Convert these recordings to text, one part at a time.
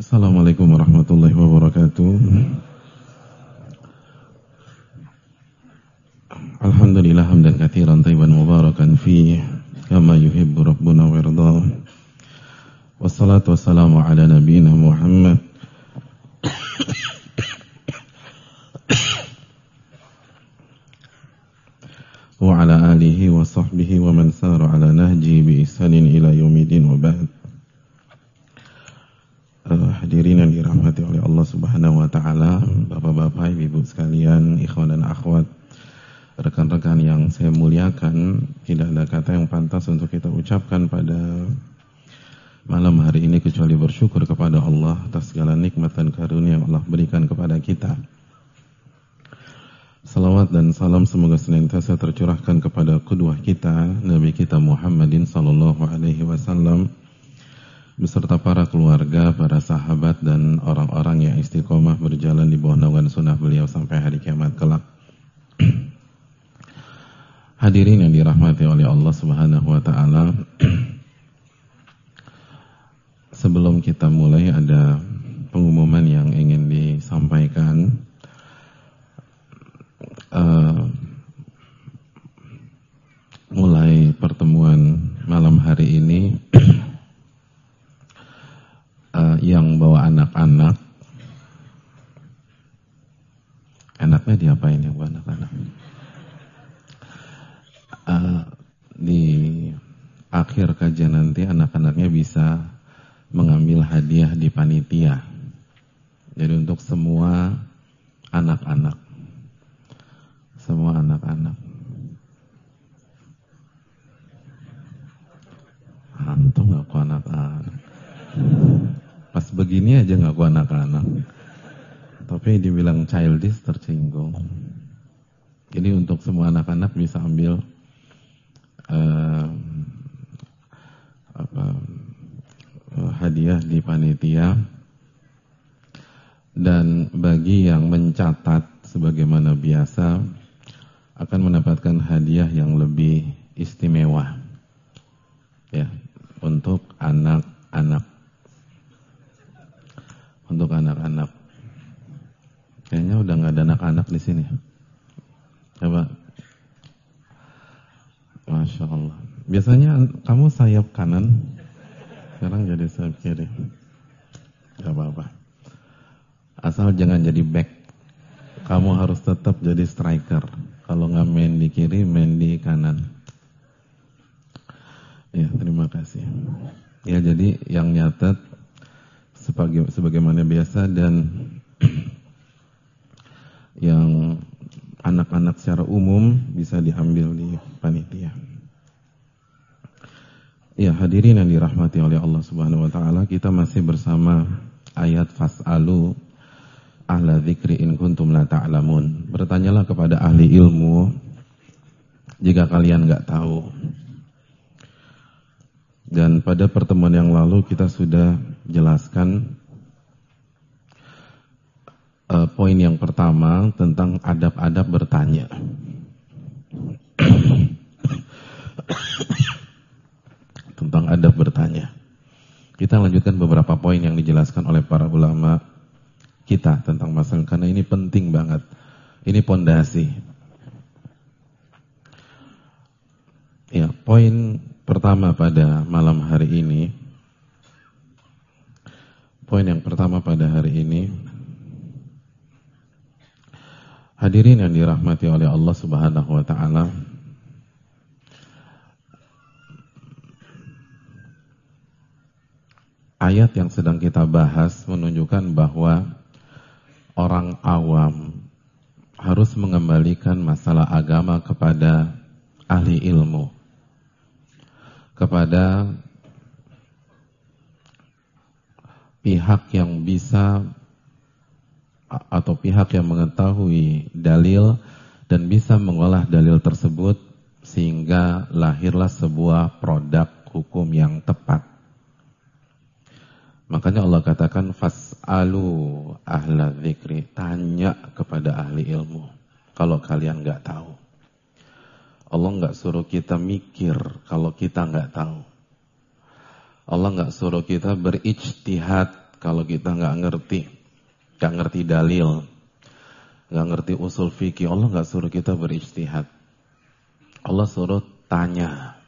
Assalamualaikum warahmatullahi wabarakatuh. Alhamdulillah hamdan katsiran thayyiban mubarakan fihi kama yuhibbu rabbuna wa yarda. Wassalatu wassalamu ala nabiyyina Muhammad wa ala alihi wa sahbihi wa man sara ala nahji bi ihsanin ila yaumidin wa ba'd. Hadirin yang dirahmati oleh Allah Subhanahu wa taala, Bapak-bapak, Ibu sekalian, ikhwan dan akhwat, rekan-rekan yang saya muliakan, tidak ada kata yang pantas untuk kita ucapkan pada malam hari ini kecuali bersyukur kepada Allah atas segala nikmat dan karunia yang Allah berikan kepada kita. Salawat dan salam semoga senantiasa tercurahkan kepada qudwah kita, Nabi kita Muhammadin sallallahu alaihi wasallam, beserta para keluarga, para sahabat, dan orang-orang yang istiqomah berjalan di bawah naungan sunnah beliau sampai hari kiamat kelak. Hadirin yang dirahmati oleh Allah Subhanahu wa taala, sebelum kita mulai ada pengumuman yang ingin disampaikan. Mulai pertemuan malam hari ini yang bawa anak-anak, enaknya diapain yang bawa anak-anak? Di akhir kajian nanti anak-anaknya bisa mengambil hadiah di panitia. Jadi untuk semua anak-anak, semua anak-anak. Antum ngaku anak-anak. Pas begini aja ngaku anak-anak. Tapi dibilang childish tersinggung. Jadi untuk semua anak-anak bisa ambil hadiah di panitia. Dan bagi yang mencatat sebagaimana biasa akan mendapatkan hadiah yang lebih istimewa, ya, untuk anak-anak. Untuk anak-anak. Kayaknya udah nggak ada anak-anak di sini. Coba. Masya Allah. Biasanya kamu sayap kanan, sekarang jadi sayap kiri. Gak apa-apa. Asal jangan jadi back. Kamu harus tetap jadi striker. Kalau nggak main di kiri, main di kanan. Ya, terima kasih. Ya, jadi yang nyatet sebagaimana biasa, dan yang anak-anak secara umum bisa diambil di panitia. Ya, hadirin yang dirahmati oleh Allah Subhanahu wa taala, kita masih bersama ayat fas'alu ahla dzikri in kuntum la ta'lamun. Bertanyalah kepada ahli ilmu jika kalian enggak tahu. Dan pada pertemuan yang lalu kita sudah jelaskan poin yang pertama tentang adab-adab bertanya. Tentang adab bertanya. Kita lanjutkan beberapa poin yang dijelaskan oleh para ulama kita tentang masalah, karena ini penting banget. Ini pondasi. Ya, poin pertama pada malam hari ini. Poin yang pertama pada hari ini. Hadirin yang dirahmati oleh Allah Subhanahu wa taala. Ayat yang sedang kita bahas menunjukkan bahwa orang awam harus mengembalikan masalah agama kepada ahli ilmu, kepada pihak yang bisa atau pihak yang mengetahui dalil dan bisa mengolah dalil tersebut sehingga lahirlah sebuah produk hukum yang tepat. Makanya Allah katakan fas'alu ahla dzikri, tanya kepada ahli ilmu kalau kalian enggak tahu. Allah enggak suruh kita mikir kalau kita enggak tahu. Allah enggak suruh kita berijtihad kalau kita nggak ngerti dalil, nggak ngerti usul fikih. Allah nggak suruh kita berijtihad. Allah suruh tanya.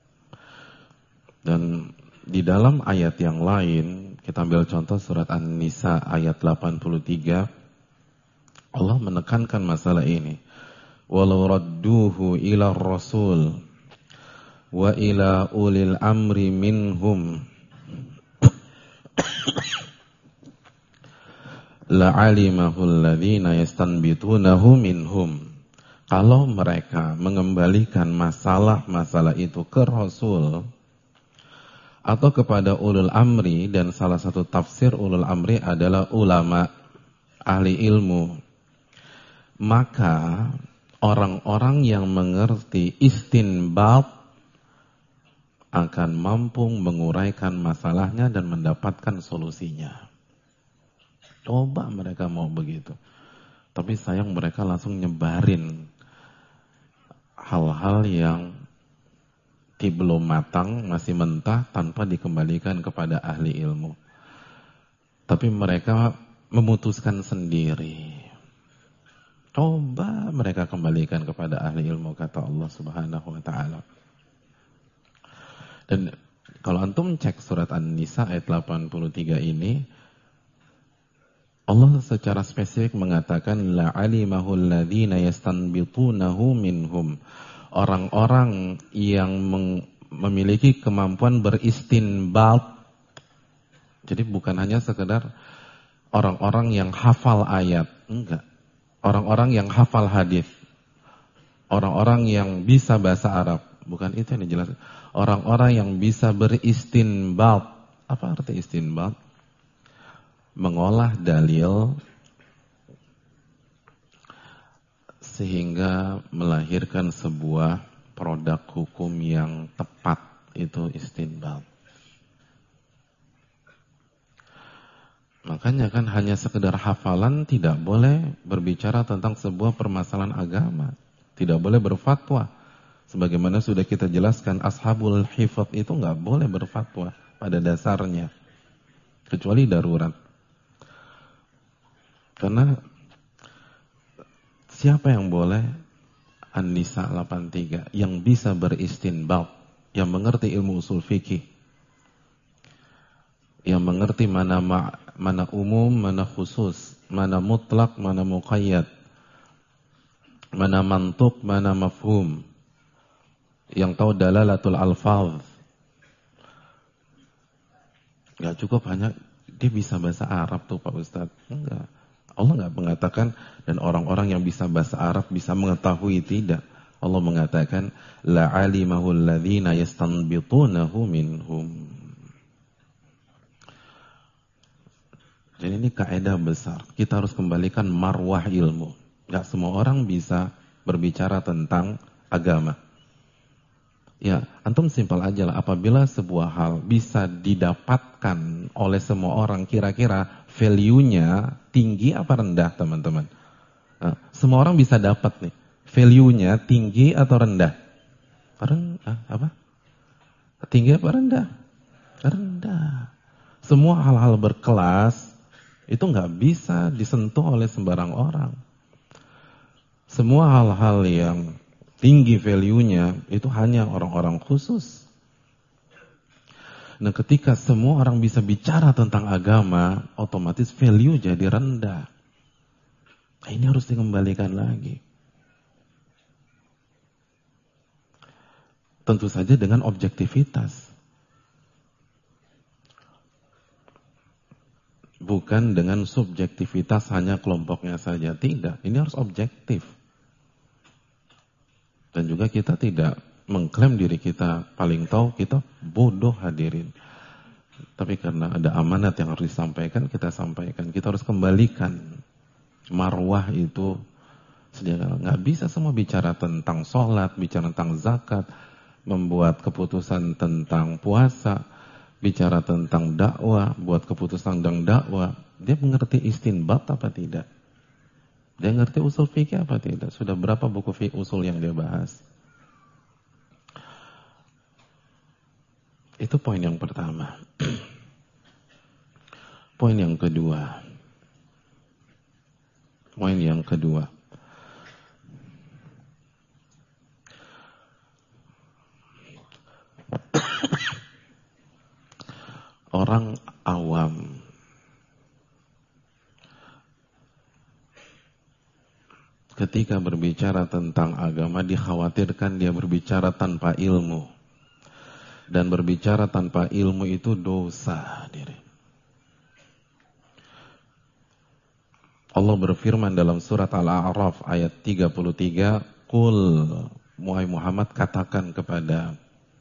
Dan di dalam ayat yang lain, kita ambil contoh surat An-Nisa ayat 83, Allah menekankan masalah ini. Walau radduhu ila rasul wa ila ulil amri minhum la'alimahu alladhina yastanbitunahu minhum. Kalau mereka mengembalikan masalah-masalah itu ke Rasul atau kepada ulul amri, dan salah satu tafsir ulul amri adalah ulama, ahli ilmu, maka orang-orang yang mengerti istinbat akan mampu menguraikan masalahnya dan mendapatkan solusinya. Coba mereka mau begitu. Tapi sayang mereka langsung nyebarin hal-hal yang belum matang, masih mentah, tanpa dikembalikan kepada ahli ilmu. Tapi mereka memutuskan sendiri. Coba mereka kembalikan kepada ahli ilmu, kata Allah Subhanahu wa ta'ala. Dan kalau antum cek surat An-Nisa ayat 83 ini, Allah secara spesifik mengatakan la'alimahu alladhina yastanbitunahu minhum. Orang-orang yang memiliki kemampuan beristinbat. Jadi bukan hanya sekedar orang-orang yang hafal ayat, enggak. Orang-orang yang hafal hadis. Orang-orang yang bisa bahasa Arab, bukan itu yang dijelaskan. Orang-orang yang bisa beristinbat. Apa arti istinbat? Mengolah dalil sehingga melahirkan sebuah produk hukum yang tepat, itu istinbat. Makanya kan hanya sekedar hafalan tidak boleh berbicara tentang sebuah permasalahan agama, tidak boleh berfatwa. Sebagaimana sudah kita jelaskan, ashabul hifadz itu nggak boleh berfatwa pada dasarnya, kecuali darurat. Karena siapa yang boleh? An-Nisa 83, yang bisa beristinbat, yang mengerti ilmu usul fikih, yang mengerti mana umum, mana khusus, mana mutlak, mana muqayyad, mana mantuk, mana mafhum, yang tahu dalalatul alfaz. Gak cukup hanya dia bisa bahasa Arab tuh Pak Ustadz. Enggak. Allah enggak mengatakan dan orang-orang yang bisa bahasa Arab bisa mengetahui, tidak. Allah mengatakan la'alimahu alladhina yastanbitunahu minhum. Jadi ini kaidah besar. Kita harus kembalikan marwah ilmu. Enggak semua orang bisa berbicara tentang agama. Ya, antum simpel aja lah. Apabila sebuah hal bisa didapatkan oleh semua orang, kira-kira value-nya tinggi apa rendah, teman-teman? Nah, semua orang bisa dapat nih. Value-nya tinggi atau rendah? Apa? Tinggi apa rendah? Rendah. Semua hal-hal berkelas itu nggak bisa disentuh oleh sembarang orang. Semua hal-hal yang tinggi value-nya itu hanya orang-orang khusus. Nah, ketika semua orang bisa bicara tentang agama, otomatis value jadi rendah. Nah, ini harus dikembalikan lagi. Tentu saja dengan objektivitas. Bukan dengan subjektivitas hanya kelompoknya saja. Tidak, ini harus objektif. Dan juga kita tidak mengklaim diri kita paling tahu, kita bodoh hadirin. Tapi karena ada amanat yang harus disampaikan, kita sampaikan. Kita harus kembalikan marwah itu. Nggak bisa semua bicara tentang sholat, bicara tentang zakat, membuat keputusan tentang puasa, bicara tentang dakwah, buat keputusan tentang dakwah. Dia mengerti istinbat apa tidak? Dia ngerti usul fikih apa tidak? Sudah berapa buku fikih usul yang dia bahas? Itu poin yang pertama. Poin yang kedua. Orang awam ketika berbicara tentang agama dikhawatirkan dia berbicara tanpa ilmu. Dan berbicara tanpa ilmu itu dosa. Allah berfirman dalam surat Al-A'raf ayat 33, "Qul Muhammad, katakan kepada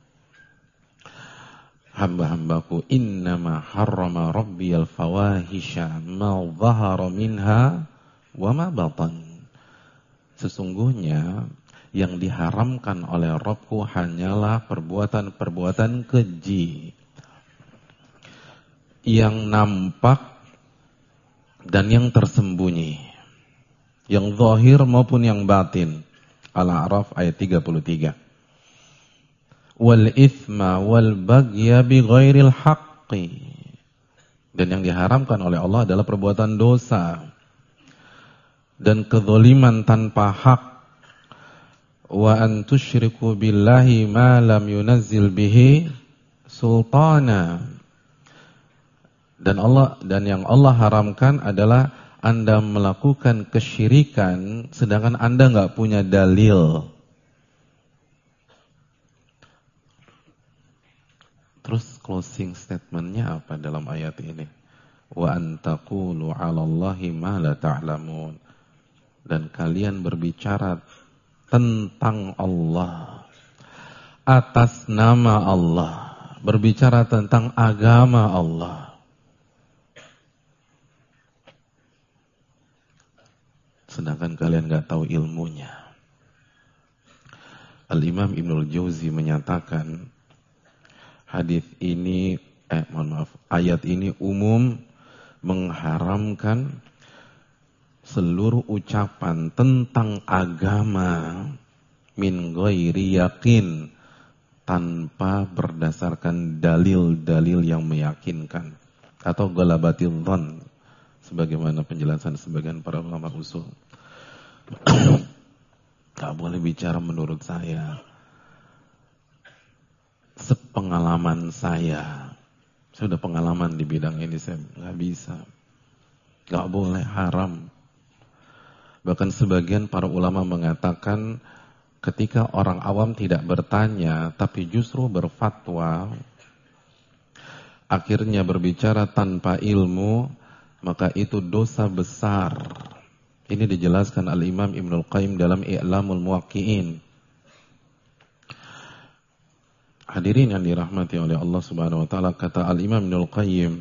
hamba-hambaku, innama harrama rabbiyal fawahisha ma dhahara minha wa ma batan." Sesungguhnya yang diharamkan oleh Rabbku hanyalah perbuatan-perbuatan keji yang nampak dan yang tersembunyi, yang zahir maupun yang batin. Al-A'raf ayat 33. Wal ithma wal baghya bi ghairil haqqi. Dan yang diharamkan oleh Allah adalah perbuatan dosa dan kezaliman tanpa hak. Wa an tusyriku billahi ma lam yunazzil bihi sultana. Dan yang Allah haramkan adalah Anda melakukan kesyirikan sedangkan Anda enggak punya dalil. Terus closing statementnya apa dalam ayat ini? Wa an taqulu 'alallahi ma la ta'lamun. Dan kalian berbicara tentang Allah atas nama Allah, berbicara tentang agama Allah, sedangkan kalian gak tahu ilmunya. Al-Imam Ibnul Jauzi menyatakan ayat ini umum mengharamkan seluruh ucapan tentang agama min ghairi yakin, tanpa berdasarkan dalil-dalil yang meyakinkan, atau ghalabatil dhon sebagaimana penjelasan sebagian para ulama usul. Gak boleh bicara menurut saya, sepengalaman saya sudah pengalaman di bidang ini, saya gak bisa, gak boleh, haram. Bahkan sebagian para ulama mengatakan ketika orang awam tidak bertanya tapi justru berfatwa, akhirnya berbicara tanpa ilmu, maka itu dosa besar. Ini dijelaskan Al-Imam Ibnul Qayyim dalam I'lamul Muwaqqi'in. Hadirin yang dirahmati oleh Allah Subhanahu wa taala, kata Al-Imam Ibnul Qayyim,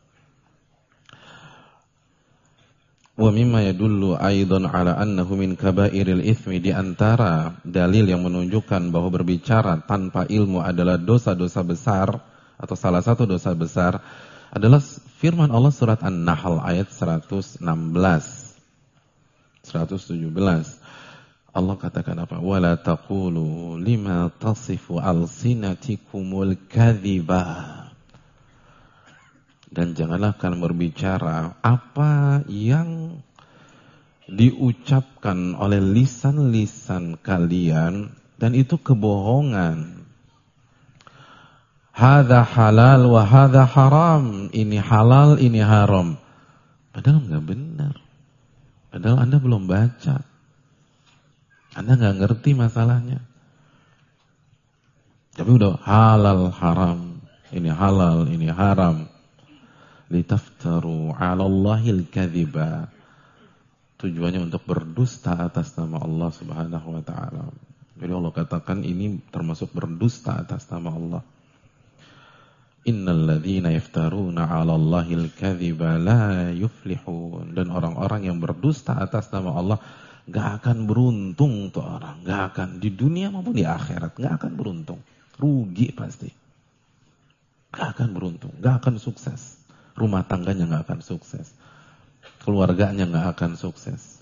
wa mimma yadullu aidan ala annahu min kabairil itsmi, di antara dalil yang menunjukkan bahwa berbicara tanpa ilmu adalah dosa-dosa besar atau salah satu dosa besar adalah firman Allah surat An-Nahl ayat 117. Allah katakan apa? Wala taqulu lima tasifu alsinatikumul kadhiba. Dan janganlah kalian berbicara apa yang diucapkan oleh lisan-lisan kalian dan itu kebohongan. Hadza halal wa hadza haram. Ini halal, ini haram. Padahal enggak benar. Padahal Anda belum baca. Anda enggak ngerti masalahnya. Tapi udah halal, haram. Ini halal, ini haram. Litaftaru 'alallahil kadhiba. Tujuannya untuk berdusta atas nama Allah Subhanahu wa taala. Jadi Allah katakan ini termasuk berdusta atas nama Allah. Innal ladzina yaftaruna 'alallahil kadhiba la yuflihun. Dan orang-orang yang berdusta atas nama Allah enggak akan beruntung tuh orang, enggak akan di dunia maupun di akhirat, enggak akan beruntung. Rugi pasti. Enggak akan beruntung, enggak akan sukses. Rumah tangganya nggak akan sukses, keluarganya nggak akan sukses,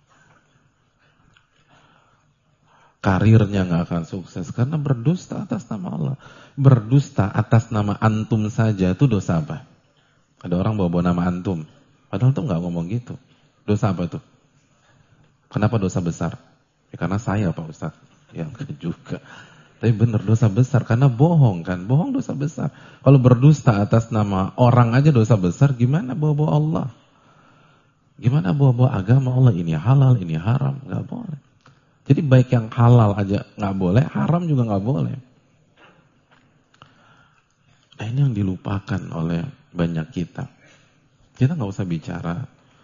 karirnya nggak akan sukses karena berdusta atas nama Allah. Berdusta atas nama antum saja itu dosa apa? Ada orang bawa-bawa nama antum. Padahal tuh nggak ngomong gitu. Dosa apa tuh? Kenapa dosa besar? Ya, karena saya Pak Ustadz. Ya enggak juga. Tapi benar dosa besar karena bohong kan. Bohong dosa besar. Kalau berdusta atas nama orang aja dosa besar, gimana bawa-bawa Allah? Gimana bawa-bawa agama Allah? Ini halal, ini haram. Nggak boleh. Jadi baik yang halal aja nggak boleh, haram juga nggak boleh. Nah ini yang dilupakan oleh banyak kita. Kita nggak usah bicara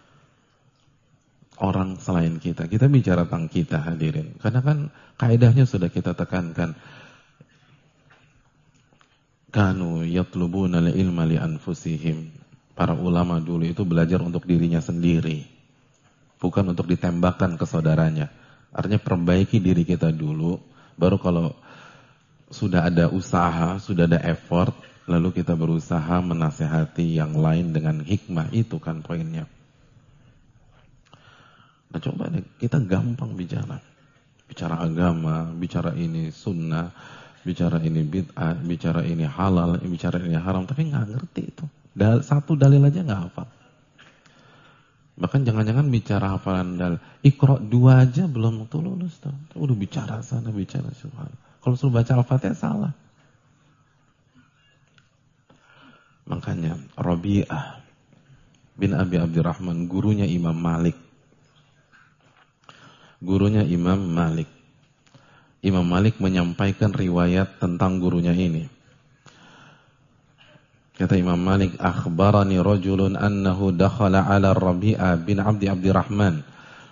orang selain kita. Kita bicara tentang kita, hadirin. Karena kan kaidahnya sudah kita tekankan. Kanu yatlubuna ilma li anfusihim. Para ulama dulu itu belajar untuk dirinya sendiri. Bukan untuk ditembakkan ke saudaranya. Artinya perbaiki diri kita dulu. Baru kalau sudah ada usaha, sudah ada effort, lalu kita berusaha menasehati yang lain dengan hikmah. Itu kan poinnya. Nah coba deh, kita gampang bicara. Bicara agama, bicara ini sunnah, bicara ini bid'ah, bicara ini halal, bicara ini haram. Tapi nggak ngerti itu. Satu dalil aja nggak hafal. Bahkan jangan-jangan bicara hafalan dalil. Iqra 2 aja belum tuh lulus tuh. Udah bicara sana, bicara subhanallah. Kalau suruh baca Al-Fatihah salah. Makanya Rabi'ah bin Abi Abdurrahman, gurunya Imam Malik. Gurunya Imam Malik. Imam Malik menyampaikan riwayat tentang gurunya ini. Kata Imam Malik, akhbarani rajulun annahu dakhala ala Rabi'ah bin Abdurrahman.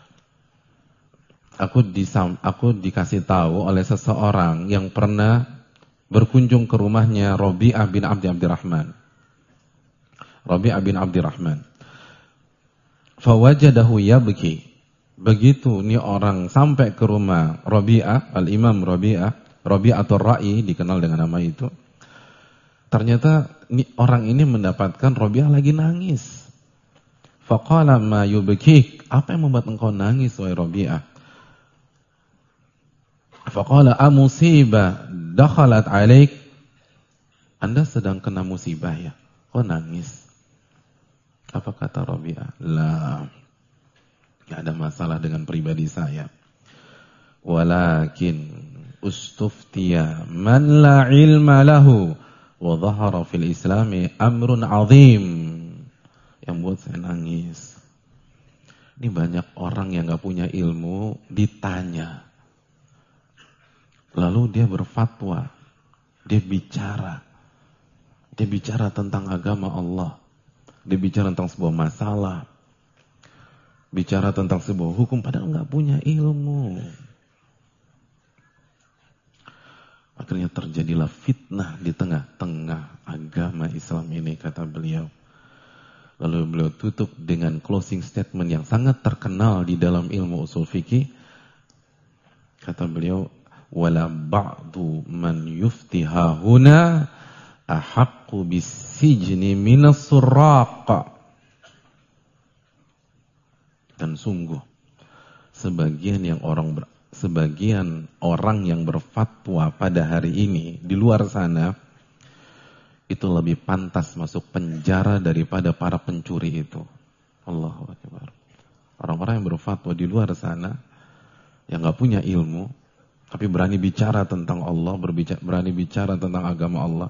Aku dikasih tahu oleh seseorang yang pernah berkunjung ke rumahnya Rabi'ah bin Abdurrahman. Rabi'ah bin Abdurrahman. Fawajadahu yabki. Begitu nih orang sampai ke rumah Rabi'ah, al-Imam Rabi'atul Ra'i dikenal dengan nama itu. Ternyata orang ini mendapatkan Rabi'ah lagi nangis. Faqala ma yubkik? Apa yang membuat engkau nangis wahai Rabi'ah? Faqala amusibah dakhalat alaik? Anda sedang kena musibah ya? Kok nangis? Apa kata Rabi'ah? La, gak ada masalah dengan pribadi saya. Walakin ustuftiya man la ilma lahu wa dhahara fil islami amrun azim. Yang buat saya nangis, ini banyak orang yang gak punya ilmu ditanya, lalu dia berfatwa, dia bicara tentang agama Allah, dia bicara tentang sebuah masalah, bicara tentang sebuah hukum, padahal gak punya ilmu. Akhirnya terjadilah fitnah di tengah-tengah agama Islam ini, kata beliau. Lalu beliau tutup dengan closing statement yang sangat terkenal di dalam ilmu usul fikih. Kata beliau, wala ba'du man yuftiha huna ahaqqu bisijni minas surraq. Dan sungguh sebagian orang yang berfatwa pada hari ini di luar sana itu lebih pantas masuk penjara daripada para pencuri itu. Allahu Akbar. Orang-orang yang berfatwa di luar sana yang gak punya ilmu tapi berani bicara tentang Allah, berani bicara tentang agama Allah,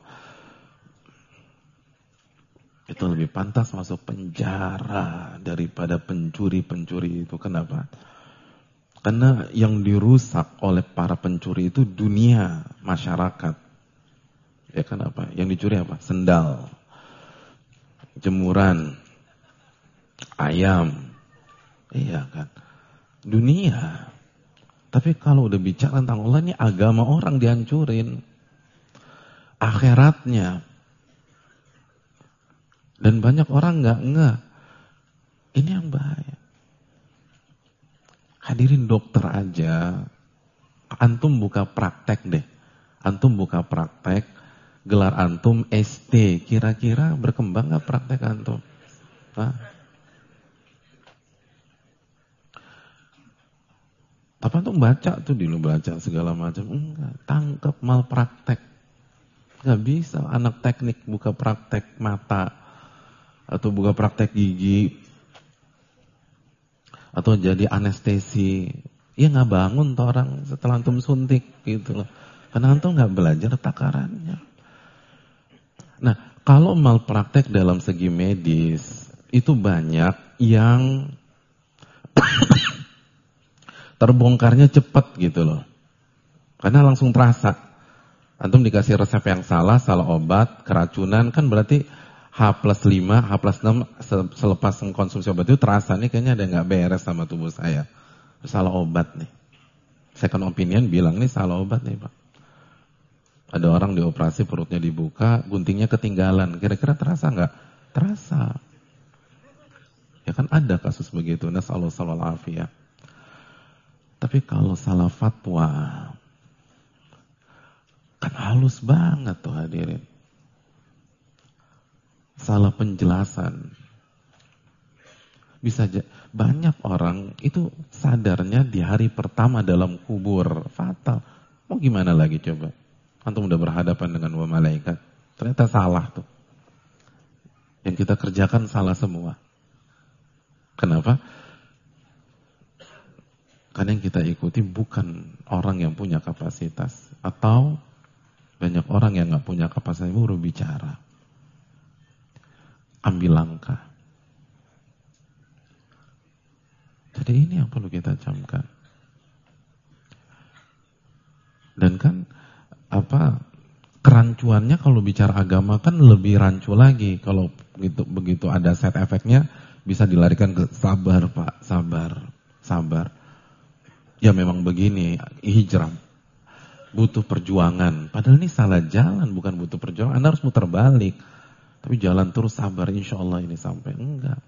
itu lebih pantas masuk penjara daripada pencuri-pencuri itu. Kenapa? Karena yang dirusak oleh para pencuri itu dunia masyarakat. Ya kan apa? Yang dicuri apa? Sendal, jemuran, ayam. Iya kan? Dunia. Tapi kalau udah bicara tentang Allah, ini agama orang dihancurin. Akhiratnya. Dan banyak orang nggak ngeh. Ini yang bahaya. Hadirin dokter aja, antum buka praktek deh. Antum buka praktek, gelar antum ST, kira-kira berkembang gak praktek antum? Hah? Tapi antum baca tuh dulu, baca segala macam. Enggak, tangkep malpraktek. Gak bisa anak teknik buka praktek mata. atau buka praktek gigi, atau jadi anestesi. Ya nggak bangun tuh orang setelah antum suntik gitu loh. Karena antum nggak belajar takarannya. Nah, kalau malpraktek dalam segi medis, itu banyak yang terbongkarnya cepat gitu loh. Karena langsung terasa. Antum dikasih resep yang salah obat, keracunan, kan berarti H+5, H+6 selepas mengkonsumsi obat itu terasa nih kayaknya ada yang nggak beres sama tubuh saya. Salah obat nih. Second opinion bilang nih salah obat nih Pak. Ada orang dioperasi perutnya dibuka, guntingnya ketinggalan. Kira-kira terasa nggak? Terasa. Ya kan ada kasus begitu. Nasallahu alaihi. Tapi kalau salah fatwa, kan halus banget tuh hadirin. Salah penjelasan. Bisa banyak orang itu sadarnya di hari pertama dalam kubur. Fatal. Mau gimana lagi coba? Antum udah berhadapan dengan dua malaikat. Ternyata salah tuh. Yang kita kerjakan salah semua. Kenapa? Karena yang kita ikuti bukan orang yang punya kapasitas. Atau banyak orang yang gak punya kapasitas baru bicara. Ambil langkah. Jadi ini yang perlu kita camkan. Dan kan kerancuannya kalau bicara agama kan lebih rancu lagi. Kalau begitu ada side effect-nya bisa dilarikan ke sabar Pak, sabar. Ya memang begini, hijrah butuh perjuangan. Padahal ini salah jalan, bukan butuh perjuangan. Anda harus muter balik. Tapi jalan terus sabar, insya Allah ini sampai. Enggak.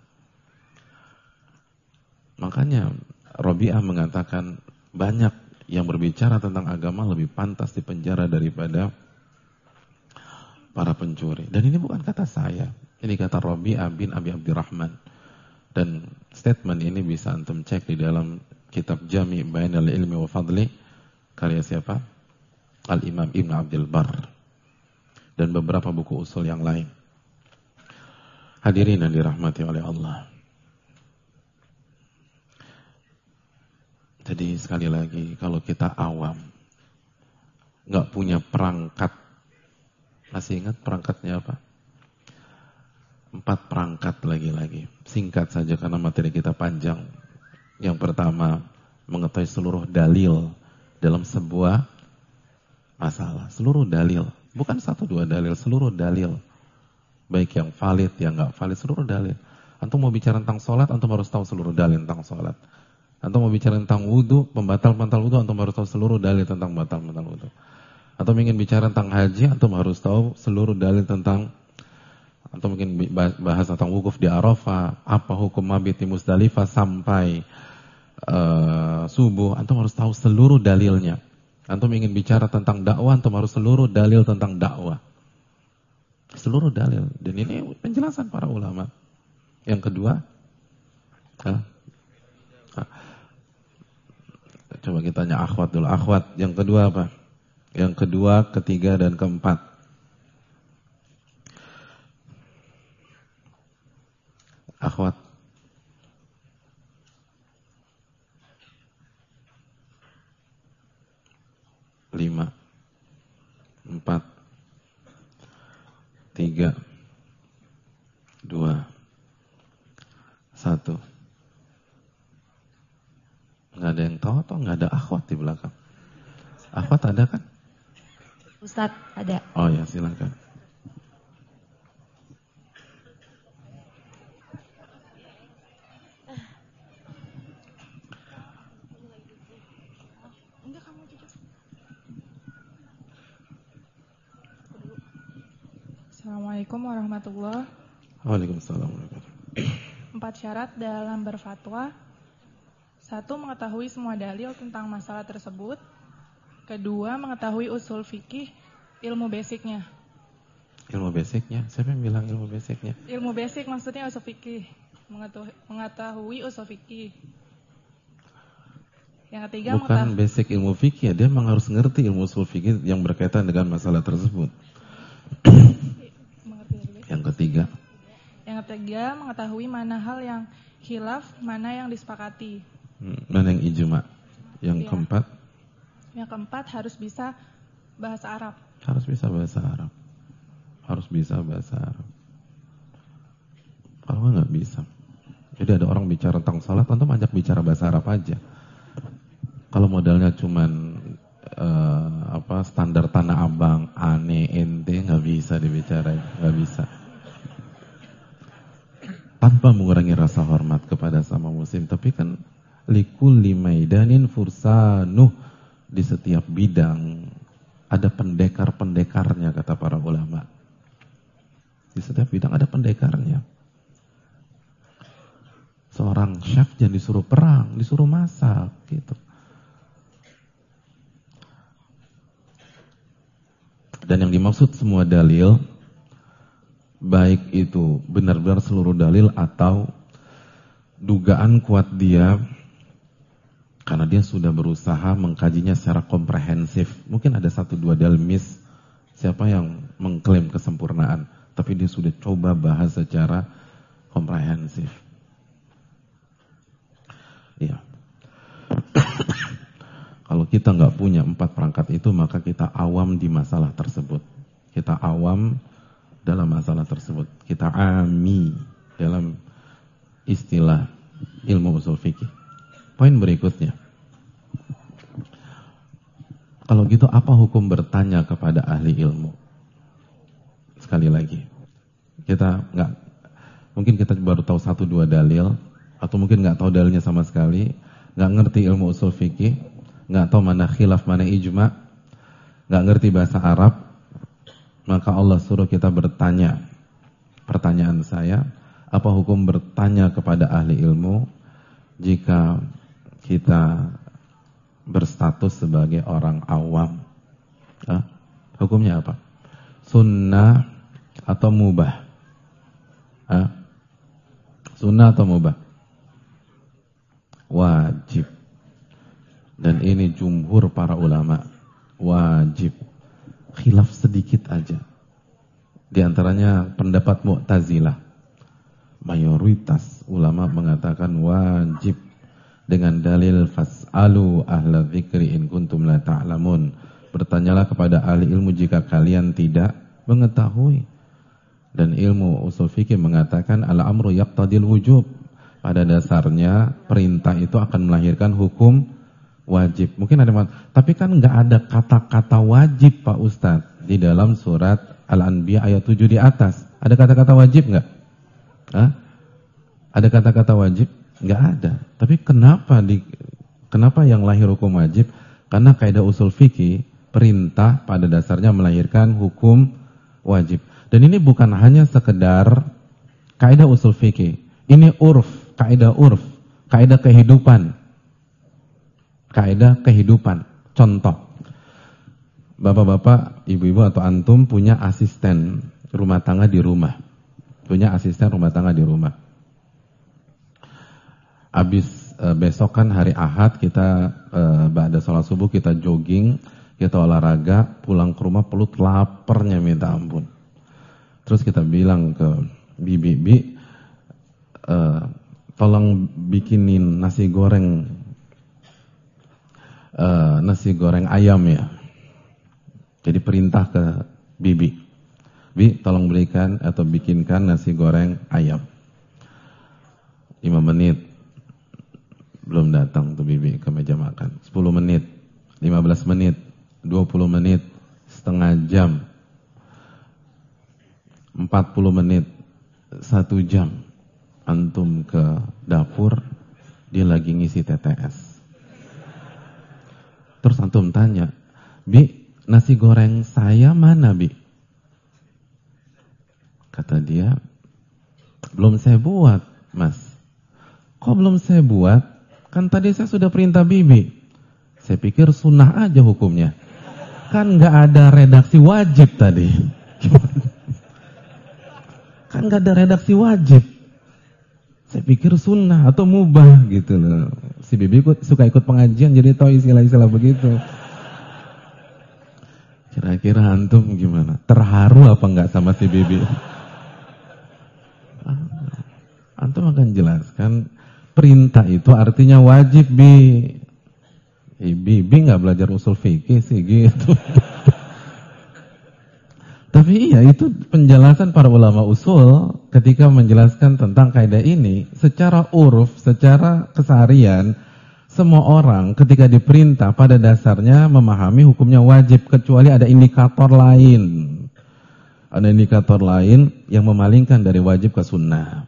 Makanya Robi'ah mengatakan banyak yang berbicara tentang agama lebih pantas di penjara daripada para pencuri. Dan ini bukan kata saya. Ini kata Robi'ah bin Abi Abdurrahman. Dan statement ini bisa antum cek di dalam kitab Jami' Bainal Ilmi wa Fadli karya siapa? Al-Imam Ibn Abdul Barr. Dan beberapa buku usul yang lain. Hadirin yang dirahmati oleh Allah. Jadi sekali lagi, kalau kita awam, nggak punya perangkat, masih ingat perangkatnya apa? 4 perangkat lagi-lagi. Singkat saja karena materi kita panjang. Yang pertama, mengetahui seluruh dalil dalam sebuah masalah. Seluruh dalil, bukan 1-2 dalil, seluruh dalil. Baik yang valid, yang nggak valid, seluruh dalil. Antum mau bicara tentang sholat, antum harus tahu seluruh dalil tentang sholat. Antum mau bicara tentang wudu, pembatal-pembatal wudu, antum harus tahu seluruh dalil tentang pembatal-pembatal wudu. Antum ingin bicara tentang haji, antum harus tahu seluruh dalil tentang, antum mungkin bahas tentang wukuf di Arafah, apa hukum mabit di Musdalifah sampai subuh, antum harus tahu seluruh dalilnya. Antum ingin bicara tentang dakwah, antum harus seluruh dalil tentang dakwah. Seluruh dalil. Dan ini penjelasan para ulama. Yang kedua, coba kita tanya akhwat dulu. Akhwat, yang kedua apa? Yang kedua, ketiga, dan keempat. Akhwat. Lima. 4. 3. 2. 1. Nggak ada yang tahu atau nggak ada akhwat di belakang? Akhwat ada kan? Ustadz, ada. Oh ya, silakan. Assalamualaikum warahmatullahi wabarakatuh. Waalaikumsalam warahmatullahi wabarakatuh. 4 syarat dalam berfatwa. 1. Mengetahui semua dalil tentang masalah tersebut. 2. Mengetahui usul fikih, ilmu basicnya. Ilmu basicnya? Siapa yang bilang ilmu basicnya? Ilmu basic maksudnya usul fikih. Mengetahui usul fikih. Yang 3, bukan basic ilmu fikih, dia memang harus ngerti ilmu usul fikih yang berkaitan dengan masalah tersebut. Yang ketiga. Yang ketiga, mengetahui mana hal yang khilaf, mana yang disepakati. Mana yang ijma. Yang keempat? Yang keempat, harus bisa bahasa Arab. Harus bisa bahasa Arab. Harus bisa bahasa Arab. Kalau nggak bisa, jadi ada orang bicara tentang salat, antum ajak bicara bahasa Arab aja. Kalau modalnya cuman standar Tanah Abang, ane, ente, nggak bisa dibicarain, nggak bisa. Tanpa mengurangi rasa hormat kepada sama muslim, tapi kan likulli maidanin fursanuh, di setiap bidang ada pendekar-pendekarnya, kata para ulama. Di setiap bidang ada pendekarnya. Seorang chef jangan disuruh perang, disuruh masak gitu. Dan yang dimaksud semua dalil, baik itu benar-benar seluruh dalil atau dugaan kuat dia karena dia sudah berusaha mengkajinya secara komprehensif. Mungkin ada 1-2 dalil miss, siapa yang mengklaim kesempurnaan, tapi dia sudah coba bahas secara komprehensif. Iya. Kalau kita nggak punya 4 perangkat itu, maka kita awam di masalah tersebut. Kita awam dalam masalah tersebut. Kita ami dalam istilah ilmu usul fikih. Poin berikutnya. Kalau gitu apa hukum bertanya kepada ahli ilmu? Sekali lagi. Mungkin kita baru tahu 1-2 dalil, atau mungkin nggak tahu dalilnya sama sekali, nggak ngerti ilmu usul fikih, nggak tahu mana khilaf, mana ijma, nggak ngerti bahasa Arab, maka Allah suruh kita bertanya. Pertanyaan saya, apa hukum bertanya kepada ahli ilmu jika kita berstatus sebagai orang awam? Hukumnya apa? Sunnah atau mubah? Sunnah atau mubah? Wajib. Dan ini jumhur para ulama, wajib. Khilaf sedikit aja. Di antaranya pendapat Mu'tazilah. Mayoritas ulama mengatakan wajib dengan dalil fas'alu ahla dzikri in kuntum la ta'lamun. Bertanyalah kepada ahli ilmu jika kalian tidak mengetahui. Dan ilmu usul fikih mengatakan al-amru yaqtadil wujub. Pada dasarnya perintah itu akan melahirkan hukum wajib. Mungkin ada yang tapi kan nggak ada kata-kata wajib Pak Ustadz di dalam surat Al-Anbiya ayat 7 di atas. Ada kata-kata wajib nggak? Ada kata-kata wajib? Nggak ada. Tapi kenapa yang lahir hukum wajib? Karena kaidah usul fikih perintah pada dasarnya melahirkan hukum wajib. Dan ini bukan hanya sekedar kaidah usul fikih. Ini kaidah urf, kaidah kehidupan. Kaidah kehidupan. Contoh, bapak-bapak, ibu-ibu atau antum punya asisten rumah tangga di rumah. Punya asisten rumah tangga di rumah. Habis besok kan hari Ahad, kita ba'da sholat subuh kita jogging, kita olahraga, pulang ke rumah perut laparnya minta ampun. Terus kita bilang ke bibi, tolong bikinin nasi goreng ayam ya. Jadi perintah ke bibi, tolong belikan atau bikinkan nasi goreng ayam. 5 menit belum datang tuh bibi ke meja makan. 10 menit, 15 menit, 20 menit, setengah jam, 40 menit, 1 jam. Antum ke dapur, dia lagi ngisi TTS. Terus antum tanya, Bi, nasi goreng saya mana, Bi? Kata dia, belum saya buat, Mas. Kok belum saya buat? Kan tadi saya sudah perintah Bibi. Saya pikir sunnah aja hukumnya. Kan nggak ada redaksi wajib tadi. Kan nggak ada redaksi wajib. Saya pikir sunnah atau mubah gitu loh. Si Bibi suka ikut pengajian jadi tahu istilah-istilah begitu. Kira-kira antum gimana? Terharu apa enggak sama si Bibi? Antum akan jelaskan perintah itu artinya wajib, Bi. Bi nggak belajar usul fikih sih gitu. Tapi iya, itu penjelasan para ulama usul ketika menjelaskan tentang kaidah ini. Secara uruf, secara keseharian, semua orang ketika diperintah pada dasarnya memahami hukumnya wajib, kecuali ada indikator lain. Ada indikator lain yang memalingkan dari wajib ke sunnah.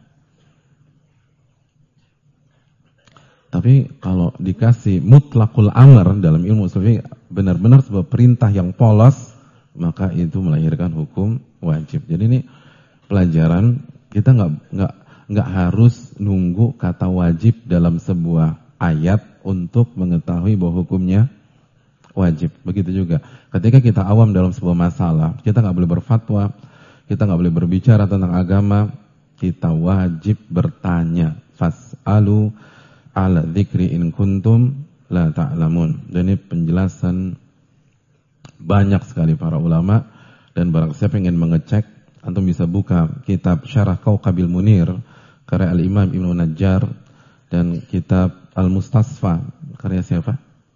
Tapi kalau dikasih mutlakul amr dalam ilmu usul, benar-benar sebuah perintah yang polos, maka itu melahirkan hukum wajib. Jadi ini pelajaran, kita nggak harus nunggu kata wajib dalam sebuah ayat untuk mengetahui bahwa hukumnya wajib. Begitu juga ketika kita awam dalam sebuah masalah, kita nggak boleh berfatwa, kita nggak boleh berbicara tentang agama, kita wajib bertanya. Fas'alu ala dzikri in kuntum la ta'lamun. Dan ini penjelasan banyak sekali para ulama, dan barang siapa ingin mengecek, antum bisa buka kitab Syarah Kaukabil Munir karya Al-Imam Ibnu Najjar, dan kitab Al-Mustasfa karya siapa?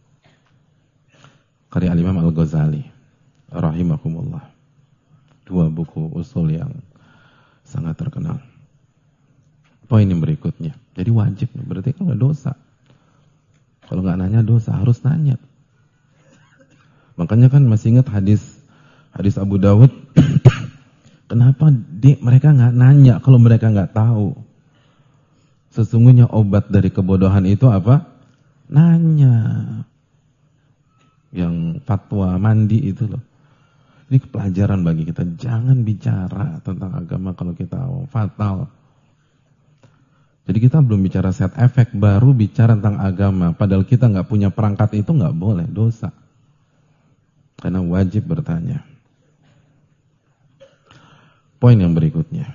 Karya Al-Imam Al-Ghazali rahimahumullah. Dua buku usul yang sangat terkenal. Poin yang berikutnya, jadi wajib, berarti kalau nggak dosa. Kalau nggak nanya dosa, harus nanya. Makanya kan masih ingat hadis Abu Dawud, kenapa mereka nggak nanya kalau mereka nggak tahu? Sesungguhnya obat dari kebodohan itu apa? Nanya. Yang fatwa mandi itu loh. Ini pelajaran bagi kita. Jangan bicara tentang agama kalau kita awam. Fatal. Jadi kita belum bicara set efek, baru bicara tentang agama. Padahal kita nggak punya perangkat itu, nggak boleh, dosa. Karena wajib bertanya. Poin yang berikutnya.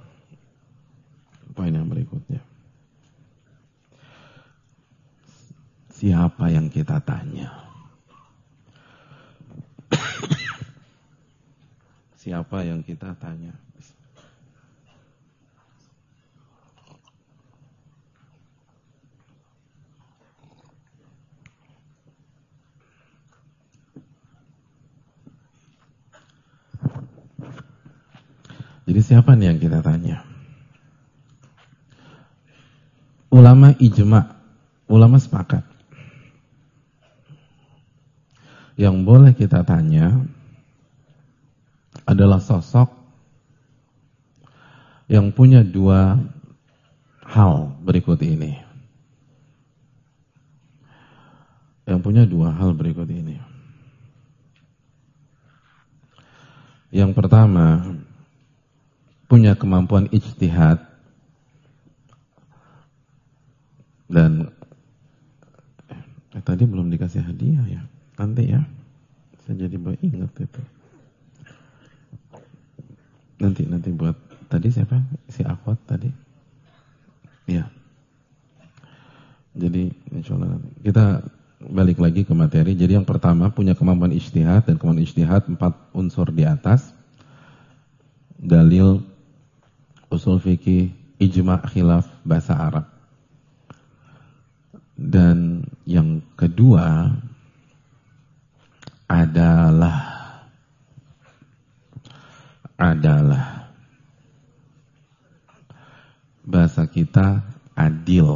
Siapa yang kita tanya? Siapa yang kita tanya? Jadi siapa nih yang kita tanya? Ulama ijma, ulama sepakat. Yang boleh kita tanya adalah sosok yang punya dua hal berikut ini. Yang pertama, punya kemampuan ijtihad, dan tadi belum dikasih hadiah ya, nanti ya, saya jadi ingat itu. Nanti buat tadi siapa? Si Akhwat tadi. Ya. Jadi insyaallah kita balik lagi ke materi. Jadi yang pertama punya kemampuan ijtihad, dan kemampuan ijtihad 4 unsur di atas. Dalil, usul fikih, ijma, khilaf, bahasa Arab. Dan yang kedua adalah bahasa kita adil.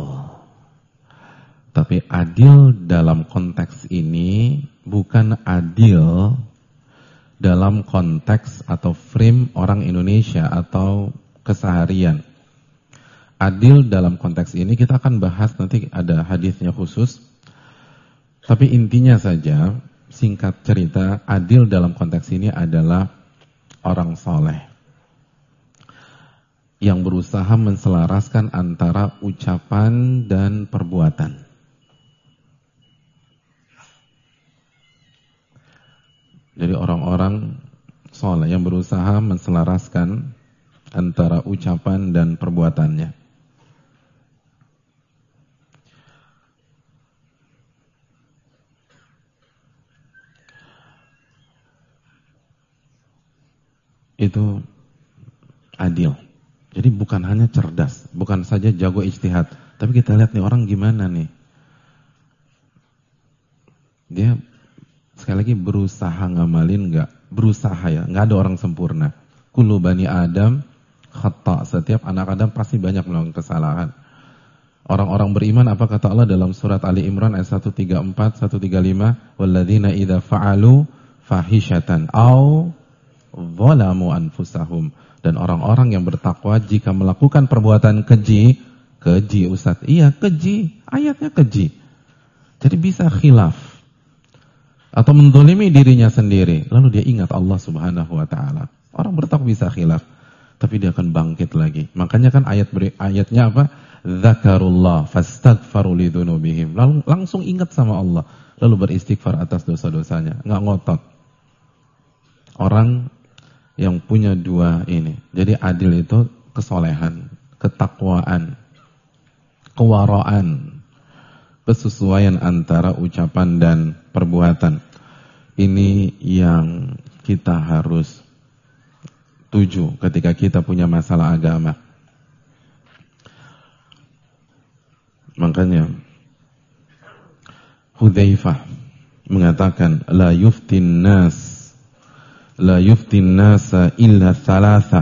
Tapi adil dalam konteks ini bukan adil dalam konteks atau frame orang Indonesia atau keseharian. Adil dalam konteks ini kita akan bahas, nanti ada hadisnya khusus. Tapi intinya saja, singkat cerita, adil dalam konteks ini adalah orang soleh yang berusaha menselaraskan antara ucapan dan perbuatan. Jadi orang-orang soleh yang berusaha menselaraskan antara ucapan dan perbuatannya. Itu adil. Jadi bukan hanya cerdas, bukan saja jago ijtihad, tapi kita lihat nih orang gimana nih. Dia sekali lagi berusaha ngamalin berusaha ya, nggak ada orang sempurna. Kullu bani Adam khata', setiap anak Adam pasti banyak melakukan kesalahan. Orang-orang beriman apa kata Allah dalam surat Ali Imran ayat 134, 135, walladzina idza fa'alu fahishatan aw zalamu anfusahum, dan orang-orang yang bertakwa jika melakukan perbuatan keji Ustaz. Iya, keji, ayatnya keji. Jadi bisa khilaf atau mendolimi dirinya sendiri, lalu dia ingat Allah Subhanahu wa taala. Orang bertakwa bisa khilaf, tapi dia akan bangkit lagi. Makanya kan ayatnya apa? Dzakarullah fastaghfaru lidzunubihim. Lalu langsung ingat sama Allah, lalu beristighfar atas dosa-dosanya, enggak ngotot. Orang yang punya dua ini. Jadi adil itu kesolehan, ketakwaan, kewaraan, kesesuaian antara ucapan dan perbuatan. Ini yang kita harus tuju ketika kita punya masalah agama. Makanya Hudzaifah mengatakan la yuftin nasa illa thalatha.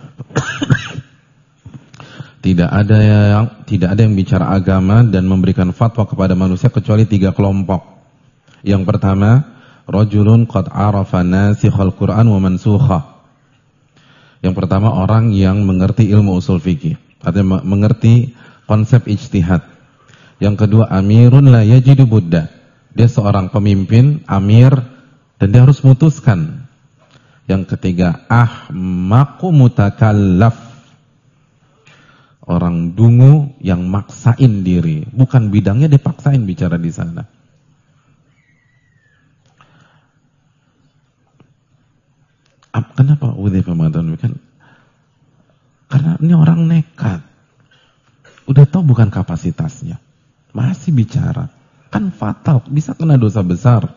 Tidak ada yang bicara agama dan memberikan fatwa kepada manusia kecuali 3 kelompok. Yang pertama, rajulun qad arafa nasikhal Qur'an wa mansukhah. Yang pertama, orang yang mengerti ilmu usul fikih, artinya mengerti konsep ijtihad. Yang kedua, amirun la yajidu budda. Dia seorang pemimpin, amir, dan dia harus memutuskan. Yang ketiga, ahmaqu mutakallaf. Orang dungu yang maksain diri, bukan bidangnya dia paksain bicara di sana. Kenapa Hudzaifah mengatakan demikian? Karena ini orang nekat. Udah tahu bukan kapasitasnya, masih bicara. Kan fatal, bisa kena dosa besar.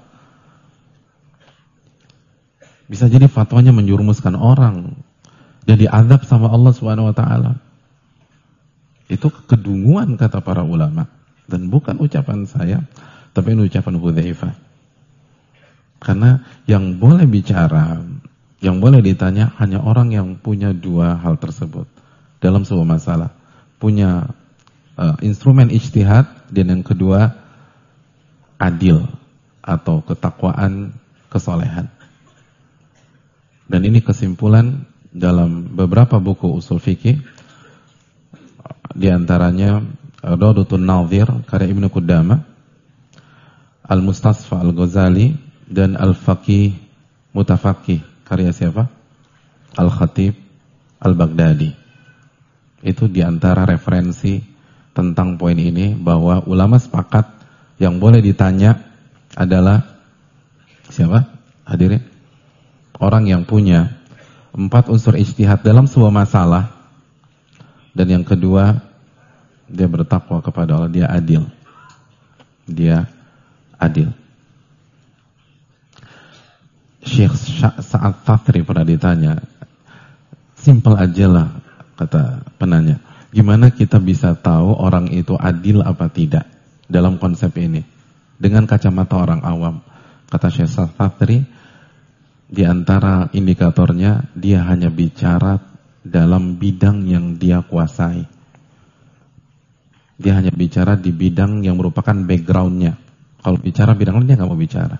Bisa jadi fatwanya menjurumuskan orang, jadi azab sama Allah Subhanahu wa taala. Itu kedunguan kata para ulama, dan bukan ucapan saya, tapi ini ucapan Hudzaifah. Karena yang boleh bicara, yang boleh ditanya hanya orang yang punya 2 hal tersebut dalam sebuah masalah. Punya instrumen ijtihad, dan yang kedua adil atau ketakwaan, kesolehan. Dan ini kesimpulan dalam beberapa buku usul fikih, di antaranya Rawdatun Nadhir karya Ibnu Qudamah, Al-Mustasfa Al-Ghazali, dan Al-Faqih Mutafaqih karya siapa? Al-Khatib Al-Baghdadi. Itu di antara referensi tentang poin ini, bahwa ulama sepakat yang boleh ditanya adalah siapa? Hadirin, orang yang punya 4 unsur ijtihad dalam sebuah masalah, dan yang kedua dia bertakwa kepada Allah, dia adil. Dia adil. Syekh Sa'ad Thaqri pernah ditanya, simpel aja lah kata penanya, gimana kita bisa tahu orang itu adil apa tidak dalam konsep ini dengan kacamata orang awam? Kata Syekh Sa'ad Thaqri, di antara indikatornya dia hanya bicara dalam bidang yang dia kuasai. Dia hanya bicara di bidang yang merupakan backgroundnya. Kalau bicara bidang lain dia nggak mau bicara.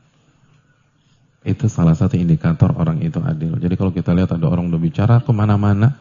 Itu salah satu indikator orang itu adil. Jadi kalau kita lihat ada orang udah bicara kemana-mana,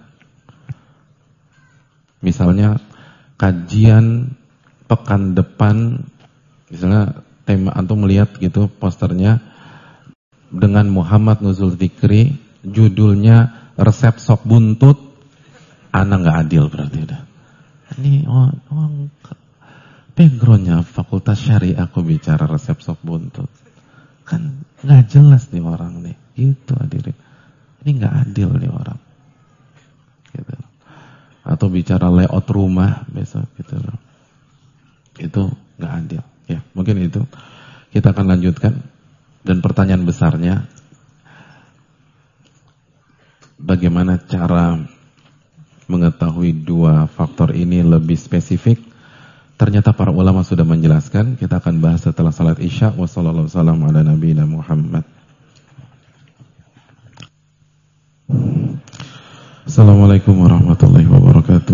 misalnya kajian pekan depan, misalnya tema, antum melihat gitu posternya dengan Muhammad Nuzul Dzikri, judulnya resep sop buntut, anak nggak adil berarti udah. Ini orang backgroundnya fakultas syariah, aku bicara resep sop buntut, kan nggak jelas nih orang nih, gitu hadirin. Ini nggak adil nih orang, gitu. Atau bicara layout rumah besok, gitu loh. Itu nggak adil. Ya, mungkin itu. Kita akan lanjutkan. Dan pertanyaan besarnya, bagaimana cara mengetahui dua faktor ini lebih spesifik, ternyata para ulama sudah menjelaskan. Kita akan bahas setelah salat Isya. Wassallallahu ala nabiyina Muhammad. Assalamualaikum warahmatullahi wabarakatuh.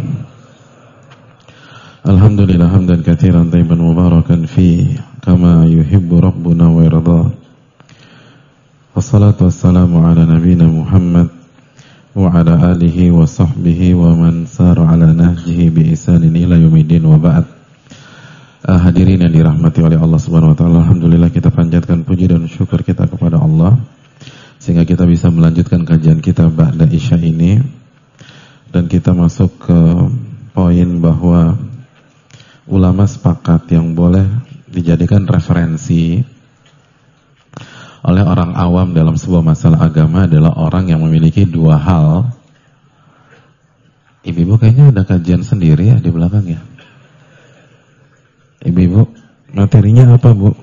Alhamdulillah hamdan katsiran thayyiban mubarakan fi kama yuhibbu rabbuna wa yarda. Wassalatu wassalamu ala nabiyina Muhammad wa ala alihi wa sahbihi wa man sara ala nahjihi bi ihsanin ila yaumiddin wa ba'd. Hadirin yang dirahmati oleh Allah Subhanahu wa taala, alhamdulillah kita panjatkan puji dan syukur kita kepada Allah sehingga kita bisa melanjutkan kajian kita ba'da Isya ini, dan kita masuk ke poin bahwa ulama sepakat yang boleh dijadikan referensi oleh orang awam dalam sebuah masalah agama adalah orang yang memiliki dua hal. Ibu-ibu kayaknya ada kajian sendiri ya di belakang ya. Ibu-ibu, materinya apa Bu?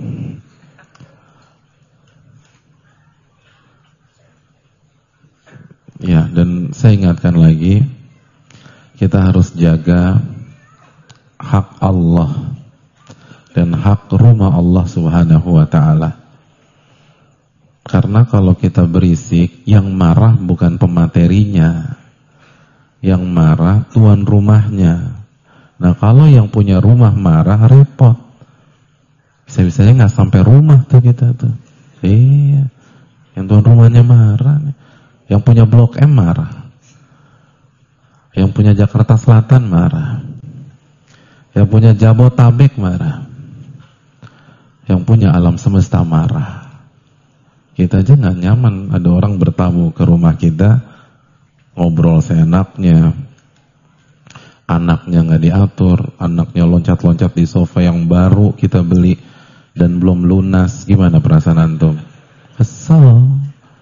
Ya, dan saya ingatkan lagi, kita harus jaga hak Allah dan hak rumah Allah Subhanahu wa ta'ala. Karena kalau kita berisik, yang marah bukan pematerinya, yang marah tuan rumahnya. Nah, kalau yang punya rumah marah, repot. Bisa-bisanya nggak sampai rumah tuh kita tuh. Iya, yang tuan rumahnya marah nih. Yang punya Blok M marah, yang punya Jakarta Selatan marah, yang punya Jabotabek marah, yang punya alam semesta marah. Kita aja nggak nyaman ada orang bertamu ke rumah kita, ngobrol seenaknya, anaknya nggak diatur, anaknya loncat-loncat di sofa yang baru kita beli dan belum lunas. Gimana perasaan antum? Kesel.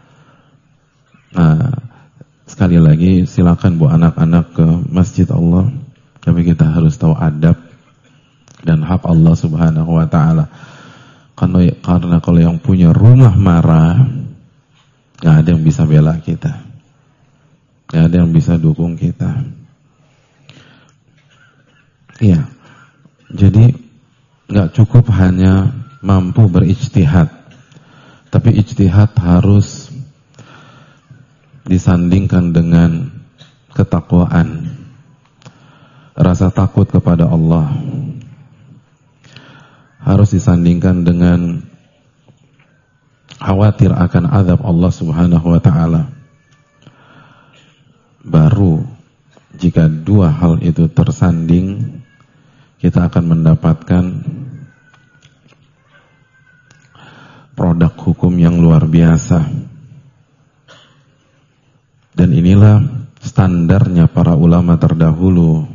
Nah, sekali lagi silakan bawa anak-anak ke masjid Allah, tapi kita harus tahu adab dan hak Allah Subhanahu wa ta'ala. Karena kalau yang punya rumah marah, gak ada yang bisa bela kita, gak ada yang bisa dukung kita. Iya, jadi gak cukup hanya mampu berijtihad, tapi ijtihad harus disandingkan dengan ketakwaan, rasa takut kepada Allah, harus disandingkan dengan khawatir akan azab Allah Subhanahu wa ta'ala. Baru jika dua hal itu tersanding, kita akan mendapatkan produk hukum yang luar biasa. Dan inilah standarnya para ulama terdahulu.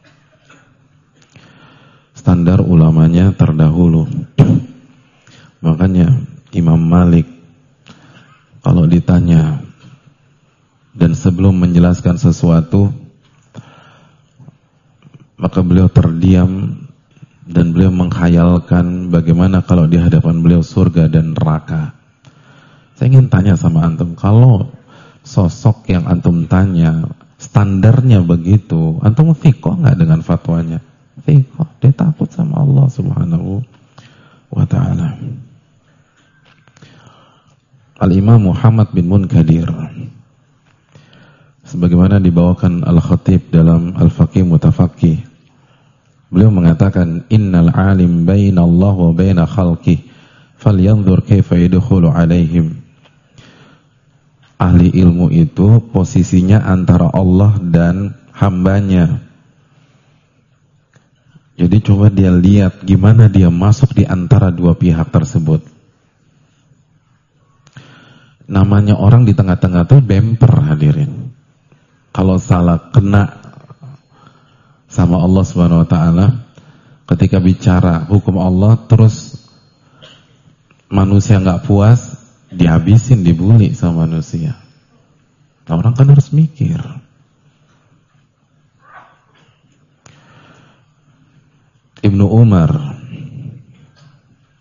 Standar ulamanya terdahulu. Makanya Imam Malik kalau ditanya dan sebelum menjelaskan sesuatu, maka beliau terdiam dan beliau menghayalkan bagaimana kalau di hadapan beliau surga dan neraka. Saya ingin tanya sama antum, kalau sosok yang antum tanya standarnya begitu, antum fiqh nggak dengan fatwanya? Fiqh, dia takut sama Allah Subhanahu wa ta'ala. Al-Imam Muhammad bin Munkadir, sebagaimana dibawakan Al-Khatib dalam Al-Faqih Mutafaqih, beliau mengatakan, innal alim baina Allah wa baina khalqih falyanzur kaifa yadkhulu alaihim. Ahli ilmu itu posisinya antara Allah dan hambanya. Jadi coba dia lihat gimana dia masuk di antara dua pihak tersebut. Namanya orang di tengah-tengah tuh bemper, hadirin. Kalau salah kena sama Allah Subhanahu wa ta'ala, ketika bicara hukum Allah terus manusia nggak puas, dihabisin, dibully sama manusia. Nah, orang kan harus mikir. Ibnu Umar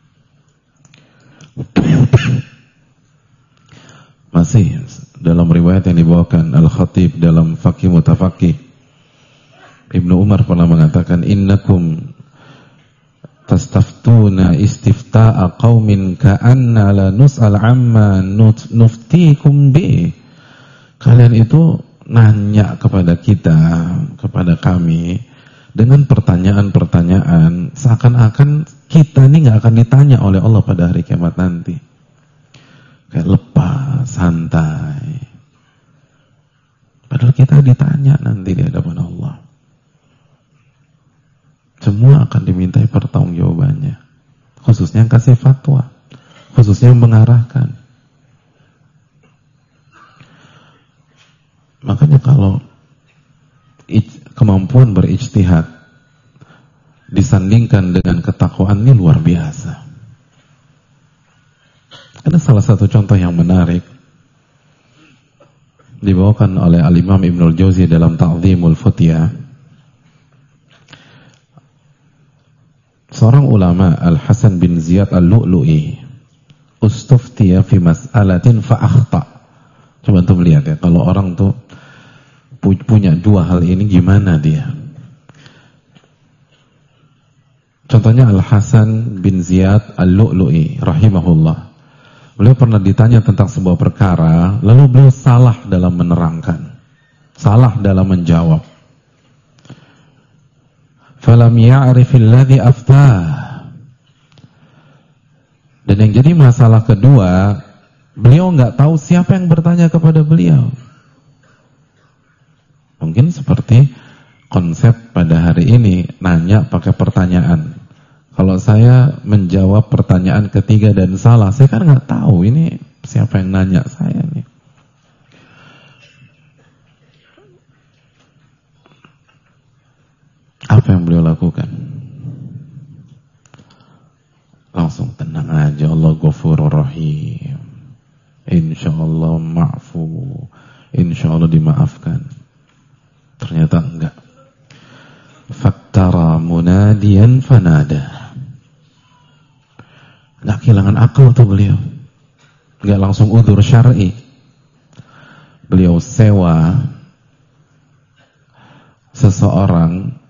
masih dalam riwayat riwayat yang dibawakan Al-Khatib dalam Faqih Mutafaqih, Ibnu Umar pernah mengatakan, innakum tastaftuna istifta'a qaumin ka'anna la nus'al amma nuftikum bi. Kalian itu nanya kepada kita, kepada kami dengan pertanyaan-pertanyaan seakan-akan kita ini nggak akan ditanya oleh Allah pada hari kiamat nanti. Kayak lepas, santai. Padahal kita ditanya nanti di hadapan Allah. Semua akan dimintai pertanggungjawabannya. Khususnya yang kasih fatwa, khususnya yang mengarahkan. Makanya kalau kemampuan berijtihad disandingkan dengan ketakwaan ini luar biasa. Ada salah satu contoh yang menarik dibawakan oleh Al-Imam Ibnul Jauzi dalam Ta'dhimul Futyah. Seorang ulama, Al-Hasan bin Ziyad Al-Lu'lu'i, ustuftiya fi mas'alatin fa'akhta. Coba tuh melihat ya, kalau orang tuh punya dua hal ini gimana dia. Contohnya Al-Hasan bin Ziyad Al-Lu'lu'i rahimahullah. Beliau pernah ditanya tentang sebuah perkara, lalu beliau salah dalam menerangkan, salah dalam menjawab. Falam ya'rifil ladzi aftah. Dan yang jadi masalah kedua, beliau nggak tahu siapa yang bertanya kepada beliau. Mungkin seperti konsep pada hari ini, nanya pakai pertanyaan. Kalau saya menjawab pertanyaan ketiga dan salah, saya kan nggak tahu ini siapa yang nanya saya nih. Apa yang beliau lakukan? Langsung tenang aja, Allah Ghafurur Rahim. Insyaallah ma'fu, insyaallah dimaafkan. Ternyata enggak. Fattara munadiyan fanada. Enggak kehilangan akal tuh beliau. Enggak langsung udzur syar'i. Beliau sewa seseorang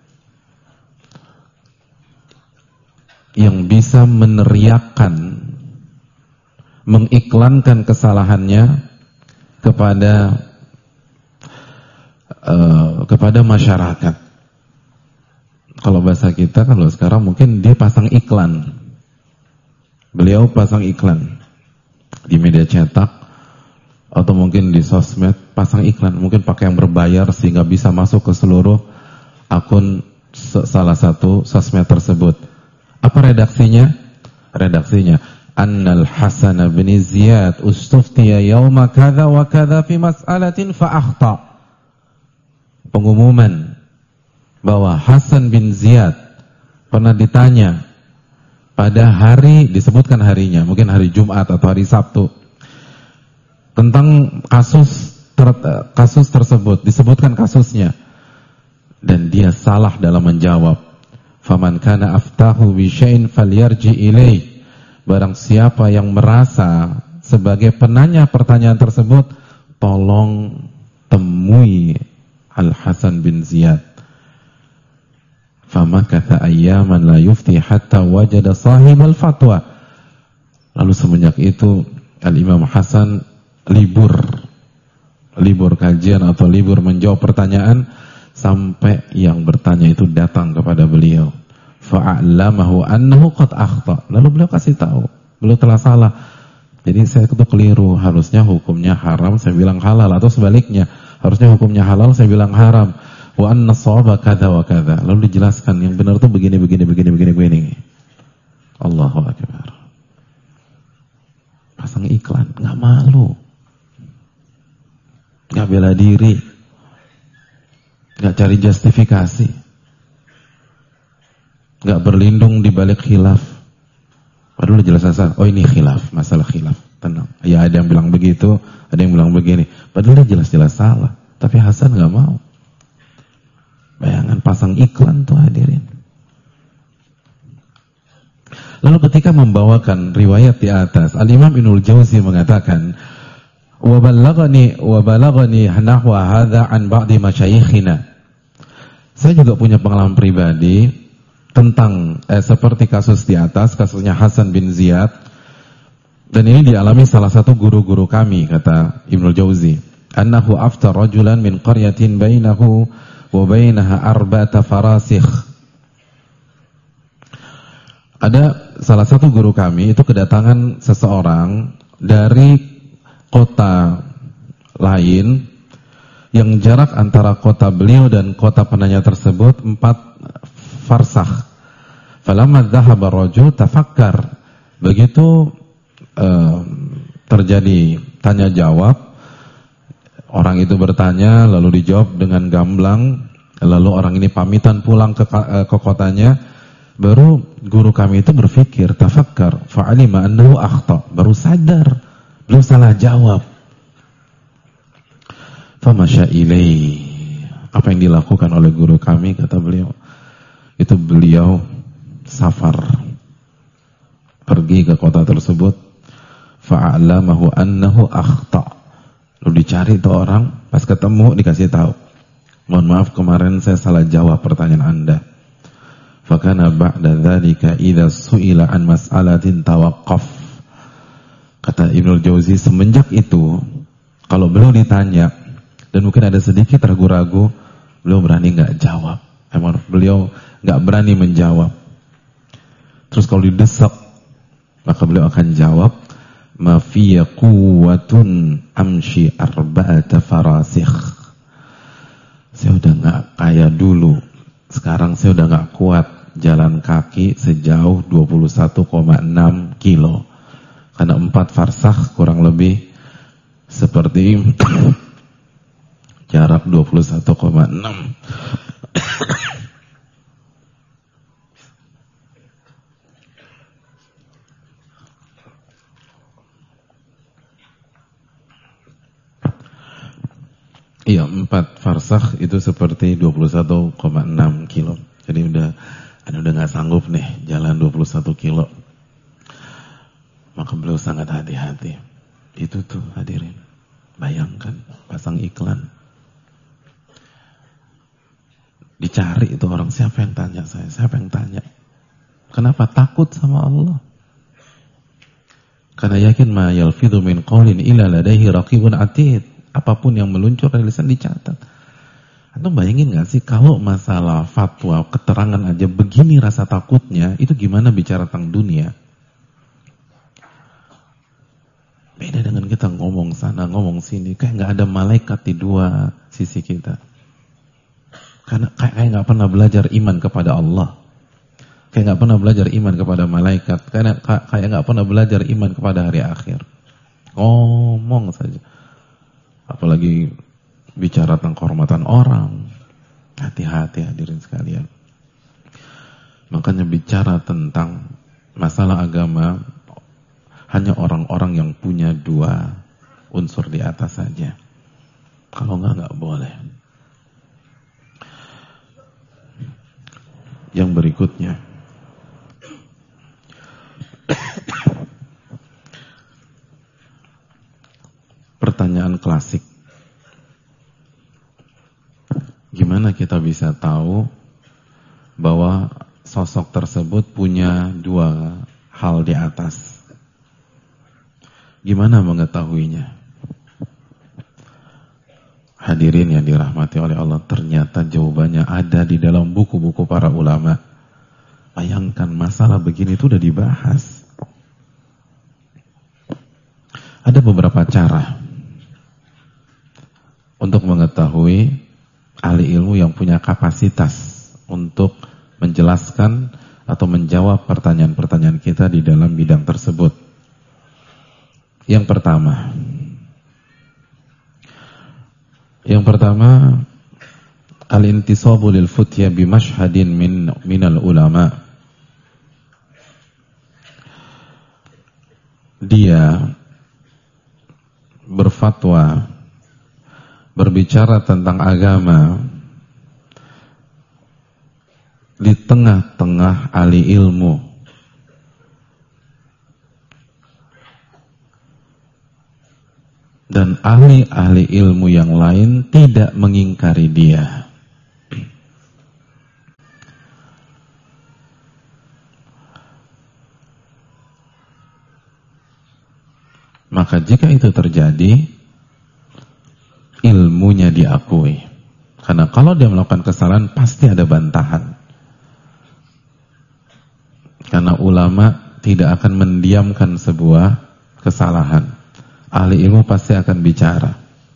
yang bisa meneriakkan, mengiklankan kesalahannya kepada masyarakat. Kalau bahasa kita, kalau sekarang mungkin dia pasang iklan. Beliau pasang iklan di media cetak atau mungkin di sosmed, pasang iklan, mungkin pakai yang berbayar sehingga bisa masuk ke seluruh akun salah satu sosmed tersebut. Apa redaksinya? Redaksinya, Annal Hasan bin Ziyad ustuftiya yauma kadza wa kadza fi mas'alatin fa akhta. Pengumuman bahwa Hasan bin Ziyad pernah ditanya pada hari, disebutkan harinya, mungkin hari Jumat atau hari Sabtu, tentang kasus tersebut, disebutkan kasusnya, dan dia salah dalam menjawab. Faman kana aftahu bi syai'in falyarji ilaih. Barang siapa yang merasa sebagai penanya pertanyaan tersebut, tolong temui Al-Hasan bin Ziyad. Famakatha ayyaman la yufti hatta wajada sahibal fatwa. Lalu semenjak itu Al-Imam Hasan libur kajian atau libur menjawab pertanyaan sampai yang bertanya itu datang kepada beliau. Fa'allamahu annahu qad akhta. Lalu beliau kasih tahu, beliau telah salah. Jadi saya itu keliru, harusnya hukumnya haram, saya bilang halal, atau sebaliknya, harusnya hukumnya halal, saya bilang haram. Wa anna shawaba kadza wa kadza. Lalu dijelaskan yang benar itu begini. Allahu akbar. Pasang iklan, enggak malu. Enggak bela diri. Enggak cari justifikasi. Enggak berlindung di balik khilaf. Padahal jelas-jelas, oh ini khilaf, masalah khilaf. Tenang. Ya ada yang bilang begitu, ada yang bilang begini. Padahal dia jelas-jelas salah. Tapi Hasan enggak mau. Bayangan pasang iklan tuh hadirin. Lalu ketika membawakan riwayat di atas, Al-Imam Ibnul Jauzi mengatakan, wa balaghani nahwa hadza an ba'di masyayikhina. Saya juga punya pengalaman pribadi tentang seperti kasus di atas, kasusnya Hasan bin Ziyad, dan ini dialami salah satu guru-guru kami, kata Ibnu Jauzi, annahu aftar rajulan min qaryatin bainahu wa bainaha arba'ata farasikh. Ada salah satu guru kami itu kedatangan seseorang dari kota lain yang jarak antara kota beliau dan kota penanya tersebut 4 farsakh. Falamma dhahaba rajul tafakkar. Begitu terjadi tanya jawab, orang itu bertanya lalu dijawab dengan gamblang, lalu orang ini pamitan pulang ke kotanya, baru guru kami itu berpikir, tafakkar, fa'alima annahu akhta, baru sadar beliau salah jawab. Famasya ilaihi, apa yang dilakukan oleh guru kami, kata beliau, itu beliau safar, pergi ke kota tersebut, fa'alamahu annahu akhta, lalu dicari itu orang, pas ketemu dikasih tahu, mohon maaf kemarin saya salah jawab pertanyaan Anda. Fakana ba'da dzalika idza su'ila an mas'alatin tawaqqaf. Kata Ibnu Jauzi, semenjak itu kalau beliau ditanya dan mungkin ada sedikit ragu-ragu, beliau berani nggak jawab. Emang beliau nggak berani menjawab. Terus kalau didesak, maka beliau akan jawab, ma fiya quwwatun amshi arba'ata farasikh. Saya udah nggak kayak dulu. Sekarang saya udah nggak kuat jalan kaki sejauh 21,6 kilo. Karena 4 farsakh kurang lebih seperti jarak 21,6. Iya, 4 farsakh itu seperti 21,6 kilo. Jadi udah nggak sanggup nih jalan 21 kilo. Maka beliau sangat hati-hati. Itu tuh hadirin, bayangkan pasang iklan. Dicari itu orang, siapa yang tanya saya? Siapa yang tanya? Kenapa? Takut sama Allah. Karena yakin ma yalfidhu min qawlin illa ladaihi raqibun atid. Apapun yang meluncur dari lisan dicatat. Antum bayangin gak sih kalau masalah fatwa, keterangan aja begini rasa takutnya, itu gimana bicara tentang dunia? Beda dengan kita ngomong sana, ngomong sini, kayak gak ada malaikat di dua sisi kita. Karena kayak gak pernah belajar iman kepada Allah. Kayak gak pernah belajar iman kepada malaikat. Kayak gak pernah belajar iman kepada hari akhir. Ngomong saja. Apalagi bicara tentang kehormatan orang. Hati-hati hadirin sekalian. Makanya bicara tentang masalah agama, hanya orang-orang yang punya 2 unsur di atas saja. Kalau enggak boleh. Yang berikutnya, pertanyaan klasik. Gimana kita bisa tahu bahwa sosok tersebut punya 2 hal di atas? Gimana mengetahuinya? Hadirin yang dirahmati oleh Allah, ternyata jawabannya ada di dalam buku-buku para ulama. Bayangkan masalah begini itu udah dibahas. Ada beberapa cara untuk mengetahui ahli ilmu yang punya kapasitas untuk menjelaskan atau menjawab pertanyaan-pertanyaan kita di dalam bidang tersebut. Yang pertama, al-intisabu lil futya bi mashhadin minal ulama. Dia berfatwa, berbicara tentang agama di tengah-tengah ahli ilmu. Dan dan ahli-ahli ilmu yang lain tidak mengingkari dia. Maka jika itu terjadi, ilmunya diakui. Karena kalau dia melakukan kesalahan, pasti ada bantahan. Karena ulama tidak akan mendiamkan sebuah kesalahan. Ahli ilmu pasti akan bicara.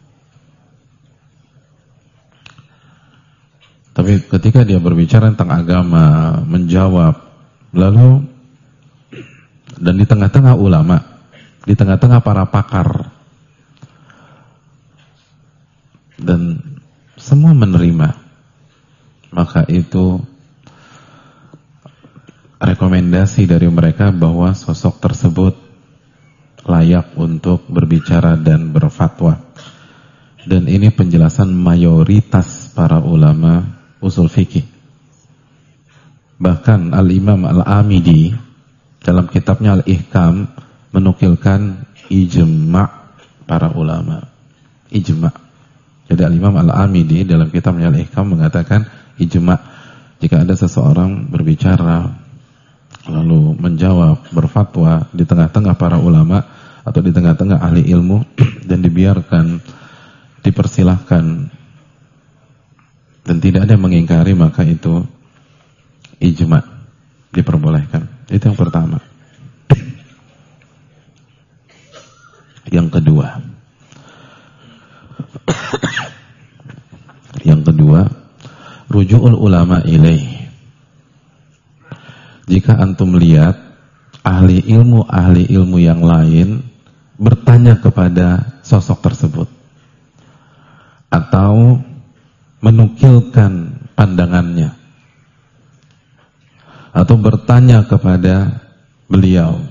Tapi ketika dia berbicara tentang agama, menjawab, lalu dan di tengah-tengah ulama, di tengah-tengah para pakar, dan semua menerima, maka itu rekomendasi dari mereka bahwa sosok tersebut layak untuk berbicara dan berfatwa. Dan ini penjelasan mayoritas para ulama usul fikih. Bahkan Al-Imam Al-Amidi dalam kitabnya Al-Ihkam menukilkan ijma' para ulama. Ijma'. Jadi Al-Imam Al-Amidi dalam kitabnya Al-Ihkam mengatakan ijma'. Jika ada seseorang berbicara lalu menjawab, berfatwa di tengah-tengah para ulama atau di tengah-tengah ahli ilmu dan dibiarkan, dipersilahkan dan tidak ada yang mengingkari, maka itu ijma', diperbolehkan. Itu yang pertama. Yang kedua, ruju'ul ulama ilaih. Jika antum lihat ahli ilmu yang lain bertanya kepada sosok tersebut atau menukilkan pandangannya atau bertanya kepada beliau,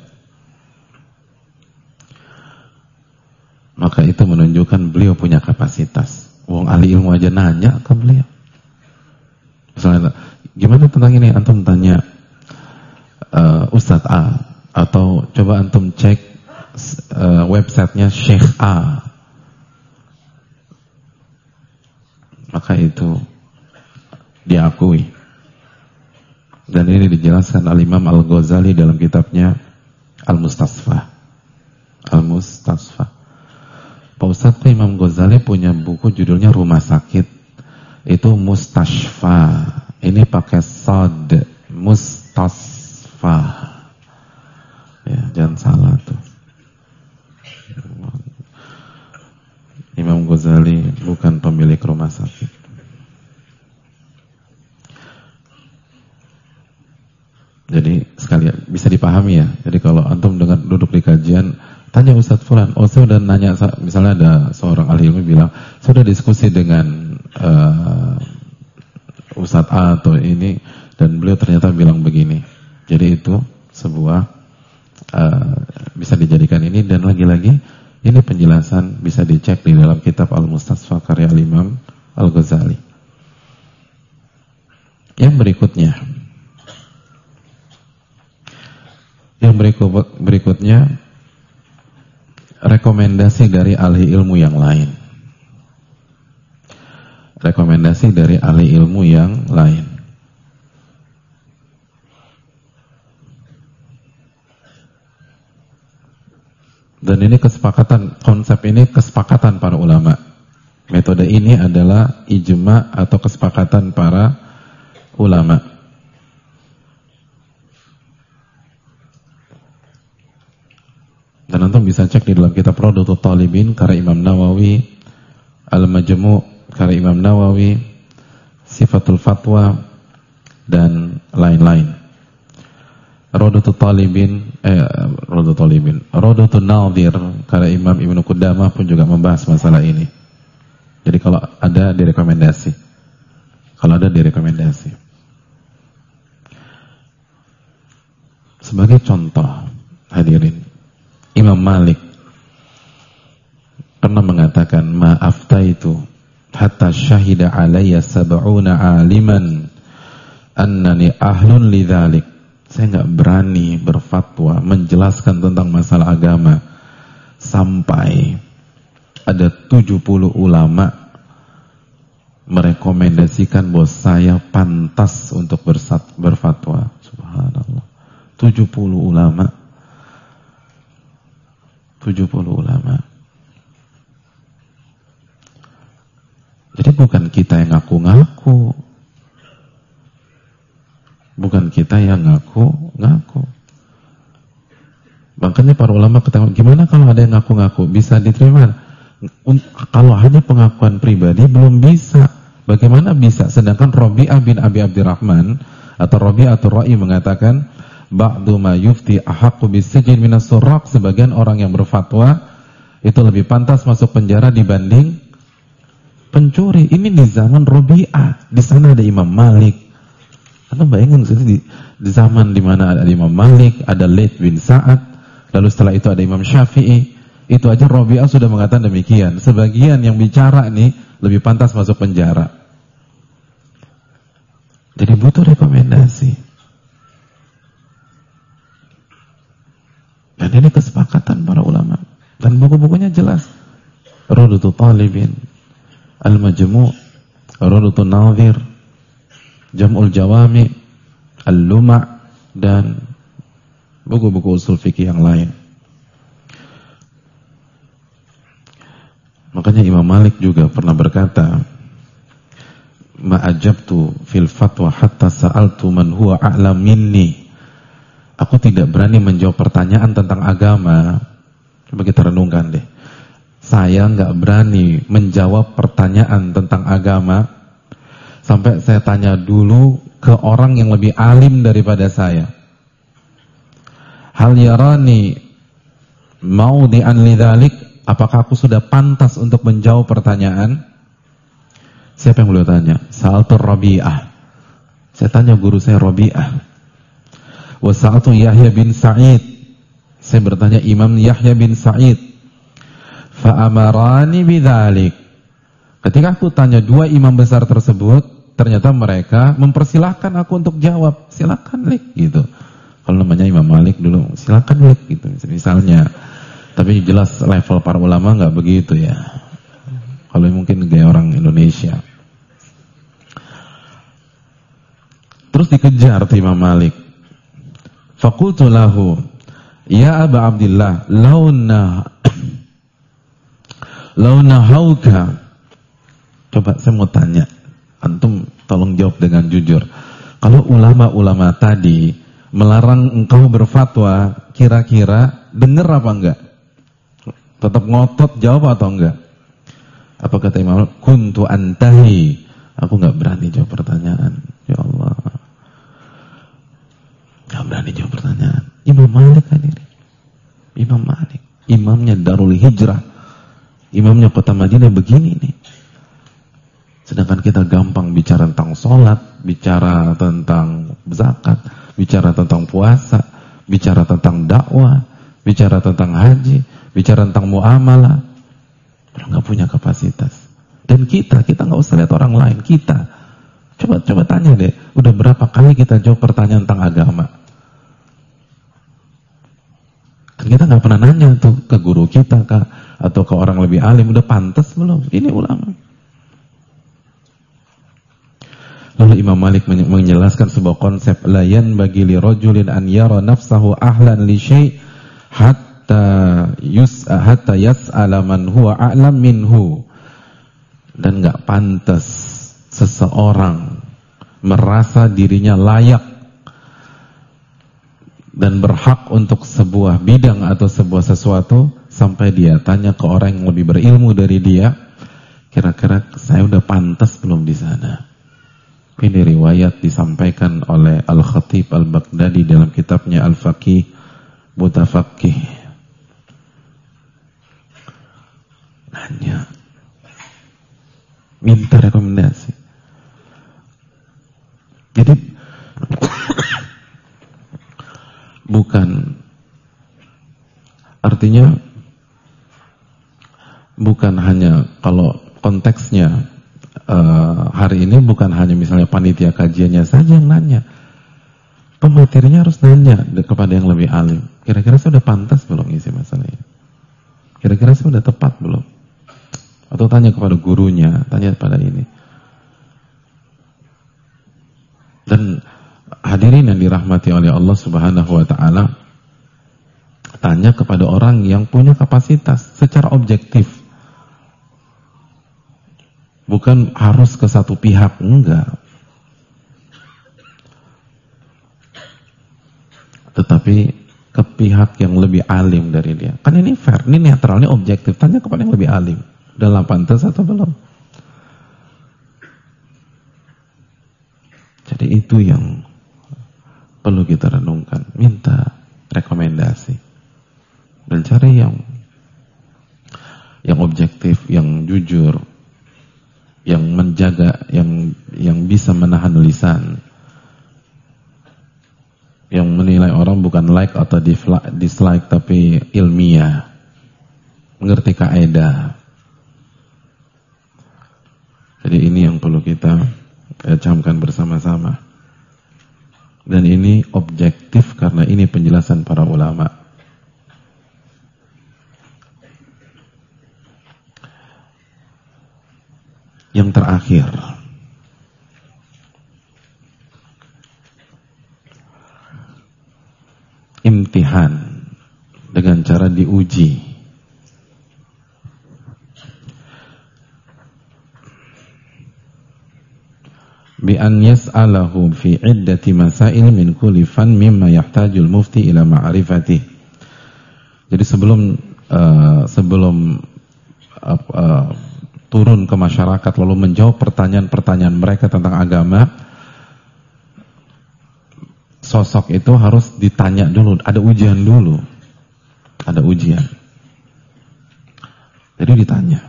maka itu menunjukkan beliau punya kapasitas. Wong ahli ilmu aja nanya ke beliau. Misalnya, gimana tentang ini? Antum tanya Ustadz A, atau coba antum cek websitenya Syekh A, maka itu diakui. Dan ini dijelaskan Al-Imam Al-Ghazali dalam kitabnya Al-Mustasfa. Pak Ustadz, Imam Ghazali punya buku judulnya Rumah Sakit, itu Mustashfa. Ini pakai sad, Mustasfa. Ya, jangan salah tuh. Imam Ghazali bukan pemilik rumah sakit. Jadi sekalian bisa dipahami ya. Jadi kalau antum dengan duduk di kajian, tanya Ustadz Fulan, oh saya udah nanya, misalnya ada seorang ahli ilmu bilang, saya udah diskusi dengan Ustadz A atau ini, dan beliau ternyata bilang begini. Jadi itu sebuah bisa dijadikan ini, dan lagi-lagi ini penjelasan bisa dicek di dalam kitab Al-Mustasfa karya Al-Imam Al-Ghazali. Yang berikutnya rekomendasi dari ahli ilmu yang lain. Rekomendasi dari ahli ilmu yang lain. Dan ini kesepakatan, konsep ini kesepakatan para ulama. Metode ini adalah ijma' atau kesepakatan para ulama. Dan antum bisa cek di dalam kitab Rawdatul Talibin karya Imam Nawawi, Al-Majmu' karya Imam Nawawi, Sifatul Fatwa, dan lain-lain. Rawdatul Nadhir karya Imam Ibnu Qudamah pun juga membahas masalah ini. Jadi kalau ada direkomendasi. Sebagai contoh, hadirin, Imam Malik pernah mengatakan, ma aftaitu hatta syahida alayya sab'una aliman annani ahlun lidzalik. Saya nggak berani berfatwa menjelaskan tentang masalah agama sampai ada 70 ulama merekomendasikan bahwa saya pantas untuk berfatwa. Subhanallah. 70 ulama. 70 ulama. Jadi bukan kita yang ngaku-ngaku. Bukan kita yang ngaku-ngaku. Makanya para ulama ketahuan, gimana kalau ada yang ngaku-ngaku? Bisa diterima? Kalau hanya pengakuan pribadi belum bisa. Bagaimana bisa? Sedangkan Rabi'ah bin Abi Abdurrahman atau Rabi'atul Ra'i mengatakan, ba'du ma yufti ahaqqu bisijin minas suraq, sebagian orang yang berfatwa itu lebih pantas masuk penjara dibanding pencuri. Ini di zaman Rabi'ah. Di sana ada Imam Malik. Anda bayangin di zaman di mana ada Imam Malik, ada Laits bin Sa'ad, lalu setelah itu ada Imam Syafi'i. Itu aja Rabi'ah sudah mengatakan demikian. Sebagian yang bicara nih lebih pantas masuk penjara. Jadi butuh rekomendasi. Dan ini kesepakatan para ulama. Dan buku-bukunya jelas. Rawdatul Talibin, Al-Majmu', Rawdatul Nadhir, Jam'ul Jawami, Al-Luma', dan buku-buku usul fikih yang lain. Makanya Imam Malik juga pernah berkata, ma'ajabtu fil fatwa hatta sa'altu man huwa a'lam minni. Aku tidak berani menjawab pertanyaan tentang agama. Coba kita renungkan deh. Saya nggak berani menjawab pertanyaan tentang agama sampai saya tanya dulu ke orang yang lebih alim daripada saya. Hal yarani maudi'an lidzalik, apakah aku sudah pantas untuk menjawab pertanyaan? Siapa yang beliau tanya? Sa'altu Rabi'ah. Saya tanya guru saya Rabi'ah. Wa sa'altu Yahya bin Sa'id. Saya bertanya Imam Yahya bin Sa'id. Fa'amarani bidzalik. Ketika aku tanya dua imam besar tersebut, ternyata mereka mempersilahkan aku untuk jawab. Silakan Lik gitu. Kalau namanya Imam Malik dulu, silakan Lik gitu misalnya. Tapi jelas level para ulama nggak begitu ya. Kalau mungkin gaya orang Indonesia. Terus dikejar tuh Imam Malik. Faqultu lahu, ya Aba Abdillah, launa hauka. Coba saya mau tanya, antum tolong jawab dengan jujur. Kalau ulama-ulama tadi melarang engkau berfatwa, kira-kira dengar apa enggak? Tetap ngotot jawab atau enggak? Apa kata Imam? Kuntu antahi. Aku enggak berani jawab pertanyaan. Ya Allah. Enggak berani jawab pertanyaan. Imam Malik hadirin. Imam Malik. Imamnya Darul Hijrah. Imamnya kota Madinah begini nih. Sedangkan kita gampang bicara tentang sholat, bicara tentang zakat, bicara tentang puasa, bicara tentang dakwah, bicara tentang haji, bicara tentang muamalah. Nggak punya kapasitas. Dan kita nggak usah lihat orang lain, kita coba tanya deh, udah berapa kali kita jawab pertanyaan tentang agama? Kan kita nggak pernah nanya tuh ke guru kita kah, atau ke orang lebih alim, udah pantas belum? Ini ulama. Lalu Imam Malik menjelaskan sebuah konsep, layan bagi li rajulin an yara nafsahu ahlan li syai' hatta yas'ala man huwa a'lam minhu. Dan enggak pantas seseorang merasa dirinya layak dan berhak untuk sebuah bidang atau sebuah sesuatu sampai dia tanya ke orang yang lebih berilmu dari dia, kira-kira saya udah pantas belum di sana? Ini riwayat disampaikan oleh Al-Khatib Al-Baghdadi dalam kitabnya Al-Faqih Mutafaqih. Nanya, minta rekomendasi. Jadi artinya bukan hanya kalau konteksnya hari ini bukan hanya misalnya panitia kajiannya saja yang nanya, pematerinya harus nanya kepada yang lebih alim. Kira-kira saya sudah pantas belum ngisi masalah ini? Kira-kira saya sudah tepat belum? atau tanya kepada gurunya, tanya pada ini. Dan hadirin yang dirahmati oleh Allah Subhanahu wa taala, tanya kepada orang yang punya kapasitas secara objektif. Bukan harus ke satu pihak, enggak. Tetapi ke pihak yang lebih alim dari dia. Kan ini fair, ini netral, ini objektif. Tanya kepada yang lebih alim. Dalam pantas atau belum? Jadi itu yang perlu kita renungkan. Minta rekomendasi. Dan cari yang objektif, yang jujur, yang menjaga, yang bisa menahan lisan, yang menilai orang bukan like atau dislike tapi ilmiah, mengerti kaidah. Jadi ini yang perlu kita camkan bersama-sama. Dan ini objektif karena ini penjelasan para ulama. Yang terakhir, imtihan dengan cara diuji. Bi an yas'alahu fi iddati masail min kulli fan mimma yahtajul mufti ila ma'rifatih. Jadi sebelum turun ke masyarakat lalu menjawab pertanyaan-pertanyaan mereka tentang agama, sosok itu harus ditanya dulu, ada ujian dulu. Ada ujian. Jadi ditanya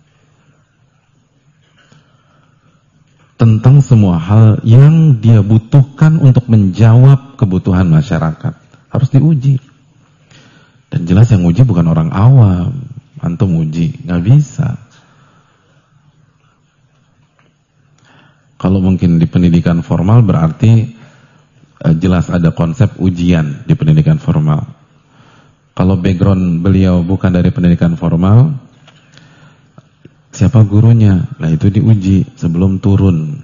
tentang semua hal yang dia butuhkan untuk menjawab kebutuhan masyarakat. Harus diuji. Dan jelas yang uji bukan orang awam. Antum uji, nggak bisa. Kalau mungkin di pendidikan formal berarti jelas ada konsep ujian di pendidikan formal. Kalau background beliau bukan dari pendidikan formal, siapa gurunya? Nah itu diuji sebelum turun.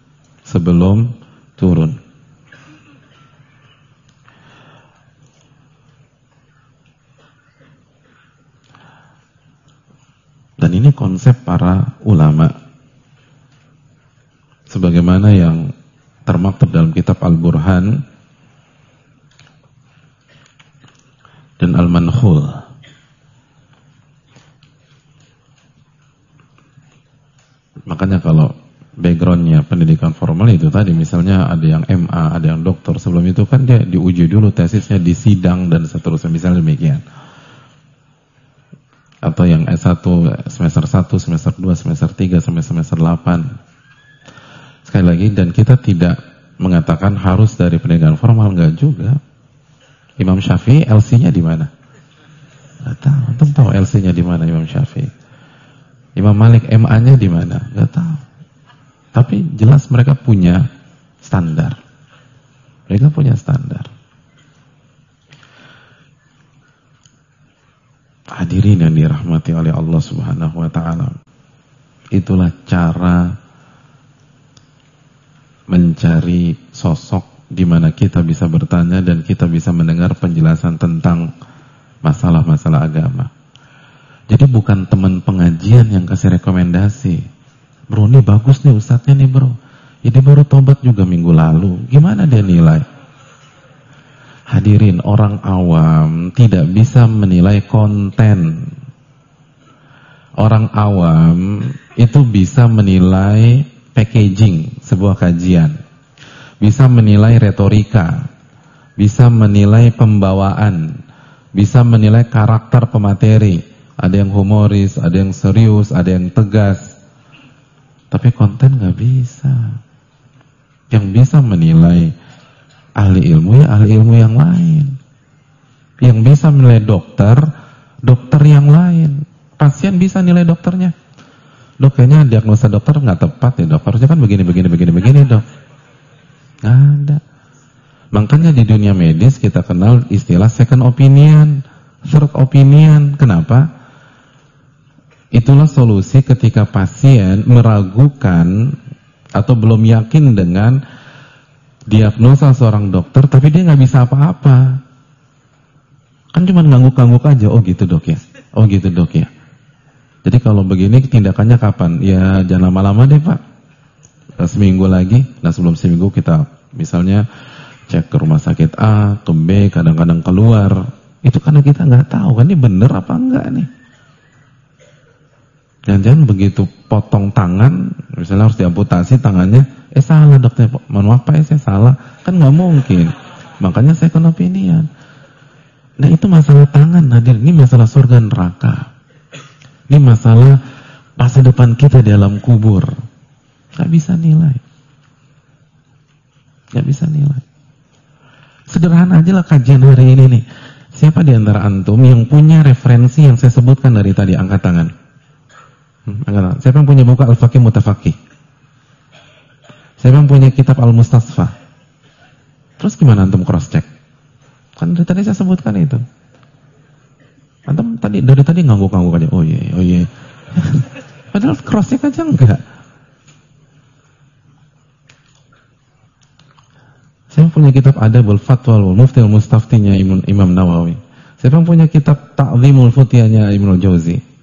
Dan ini konsep para ulama. Sebagaimana yang termaktub dalam kitab Al-Burhan dan Al-Mankhul. Makanya kalau backgroundnya pendidikan formal itu tadi, misalnya ada yang MA, ada yang doktor, sebelum itu kan dia diuji dulu tesisnya di sidang dan seterusnya, misalnya demikian. Atau yang S1 semester 1, semester 2, semester 3, sampai semester 8. Sekali lagi, dan kita tidak mengatakan harus dari pendidikan formal, enggak juga. Imam Syafi'i LC-nya di mana? Enggak tahu. Antum tahu LC-nya di mana Imam Syafi'i? Imam Malik MA-nya di mana? Enggak tahu. Tapi jelas mereka punya standar. Mereka punya standar. Hadirin yang dirahmati oleh Allah Subhanahu wa taala. Itulah cara mencari sosok di mana kita bisa bertanya dan kita bisa mendengar penjelasan tentang masalah-masalah agama. Jadi bukan teman pengajian yang kasih rekomendasi. Bro, ini bagus nih ustadznya nih bro. Ini baru tobat juga minggu lalu. Gimana dia nilai? Hadirin, orang awam tidak bisa menilai konten. Orang awam itu bisa menilai packaging sebuah kajian, bisa menilai retorika, bisa menilai pembawaan, bisa menilai karakter pemateri. Ada yang humoris, ada yang serius, ada yang tegas. Tapi konten nggak bisa. Yang bisa menilai ahli ilmu ya ahli ilmu yang lain. Yang bisa menilai dokter yang lain. Pasien bisa nilai dokternya. Dok, kayaknya diagnosa dokter nggak tepat ya dok. Harusnya kan begini dok. Nggak ada. Makanya di dunia medis kita kenal istilah second opinion, third opinion. Kenapa? Itulah solusi ketika pasien meragukan atau belum yakin dengan diagnosa seorang dokter, tapi dia nggak bisa apa-apa. Kan cuma ngangguk-ngangguk aja, oh gitu dok ya, oh gitu dok ya. Jadi kalau begini tindakannya kapan? Ya jangan lama-lama deh pak. Seminggu lagi, nah sebelum seminggu kita misalnya cek ke rumah sakit A, ke B, kadang-kadang keluar. Itu karena kita nggak tahu kan ini bener apa enggak nih. Jangan-jangan begitu potong tangan, misalnya harus diamputasi tangannya, salah dokter, mohon maaf pak saya salah, kan nggak mungkin. Makanya second opinion. Nah itu masalah tangan hadir, ini masalah surga neraka. Ini masalah masa depan kita di alam kubur. Nggak bisa nilai. Nggak bisa nilai. Sederhana aja lah kajian hari ini nih. Siapa di antara antum yang punya referensi yang saya sebutkan dari tadi, angkat tangan? Siapa yang punya buku Al-Faqih Mutafaqih? Siapa yang punya kitab Al-Mustasfa? Terus gimana antum cross check? Kan dari tadi saya sebutkan itu. Antum dari tadi ngangguk-ngangguk aja. Oh iya. Padahal cross check aja enggak. Siapa yang punya kitab Adabul Fatwa wal Mufti wal Mustaftinya Imam Nawawi? Siapa yang punya kitab Ta'zimul Futyanya Ibnu Jauzi?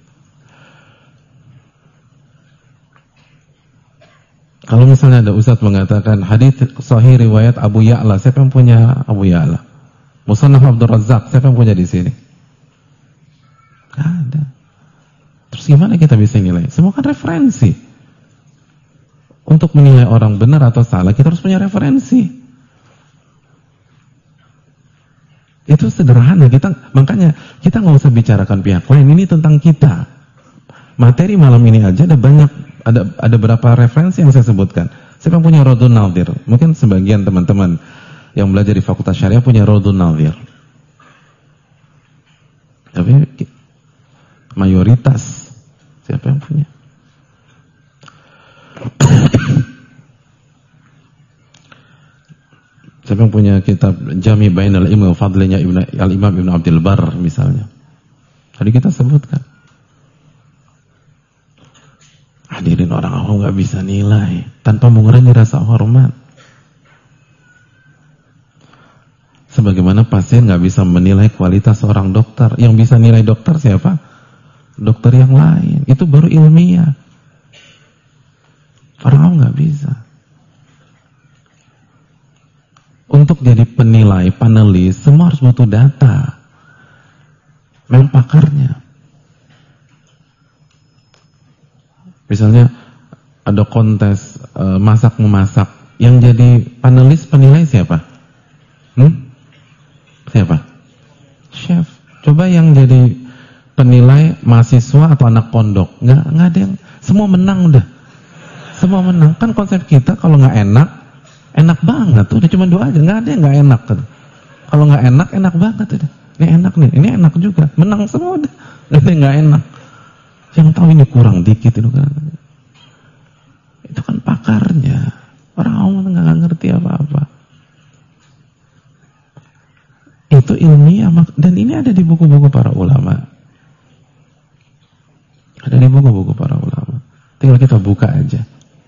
Kalau misalnya ada ustadz mengatakan hadits sahih riwayat Abu Ya'la, siapa yang punya Abu Ya'la? Musannaf Abdul Razzaq, siapa yang punya di sini? Gak ada. Terus gimana kita bisa nilai? Semua kan referensi. Untuk menilai orang benar atau salah, kita harus punya referensi. Itu sederhana. Makanya kita nggak usah bicarakan pihak lain. Ini tentang kita. Materi malam ini aja ada banyak. Ada berapa referensi yang saya sebutkan. Siapa yang punya Raudhun Nadhir? Mungkin sebagian teman-teman yang belajar di Fakultas Syariah punya Raudhun Nadhir. Tapi mayoritas siapa yang punya? Siapa yang punya kitab Jami' Bainal Ilmi wa Fadlinya Al-Imam Ibnu Abdul Barr misalnya? Tadi kita sebutkan. Hadirin, orang awam nggak bisa nilai tanpa mengurangi rasa hormat. Sebagaimana pasien nggak bisa menilai kualitas seorang dokter, yang bisa nilai dokter siapa? Dokter yang lain. Itu baru ilmiah. Orang awam nggak bisa. Untuk jadi penilai, panelis, semua harus butuh data. Memang pakarnya. Misalnya ada kontes masak-memasak, yang jadi panelis penilai siapa? Siapa? Chef. Coba yang jadi penilai mahasiswa atau anak pondok, nggak ada yang, semua menang udah, semua menang. Kan konsep kita kalau nggak enak banget, udah cuma dua aja, nggak ada yang nggak enak. Kalau nggak enak banget udah. Ini enak nih, ini enak juga, menang semua udah, nggak ada yang nggak enak. Yang tahu ini kurang dikit itu kan. Itu kan pakarnya. Orang awam nggak ngerti apa-apa. Itu ilmiah, dan ini ada di buku-buku para ulama. Ada di buku-buku para ulama. Tinggal kita buka aja.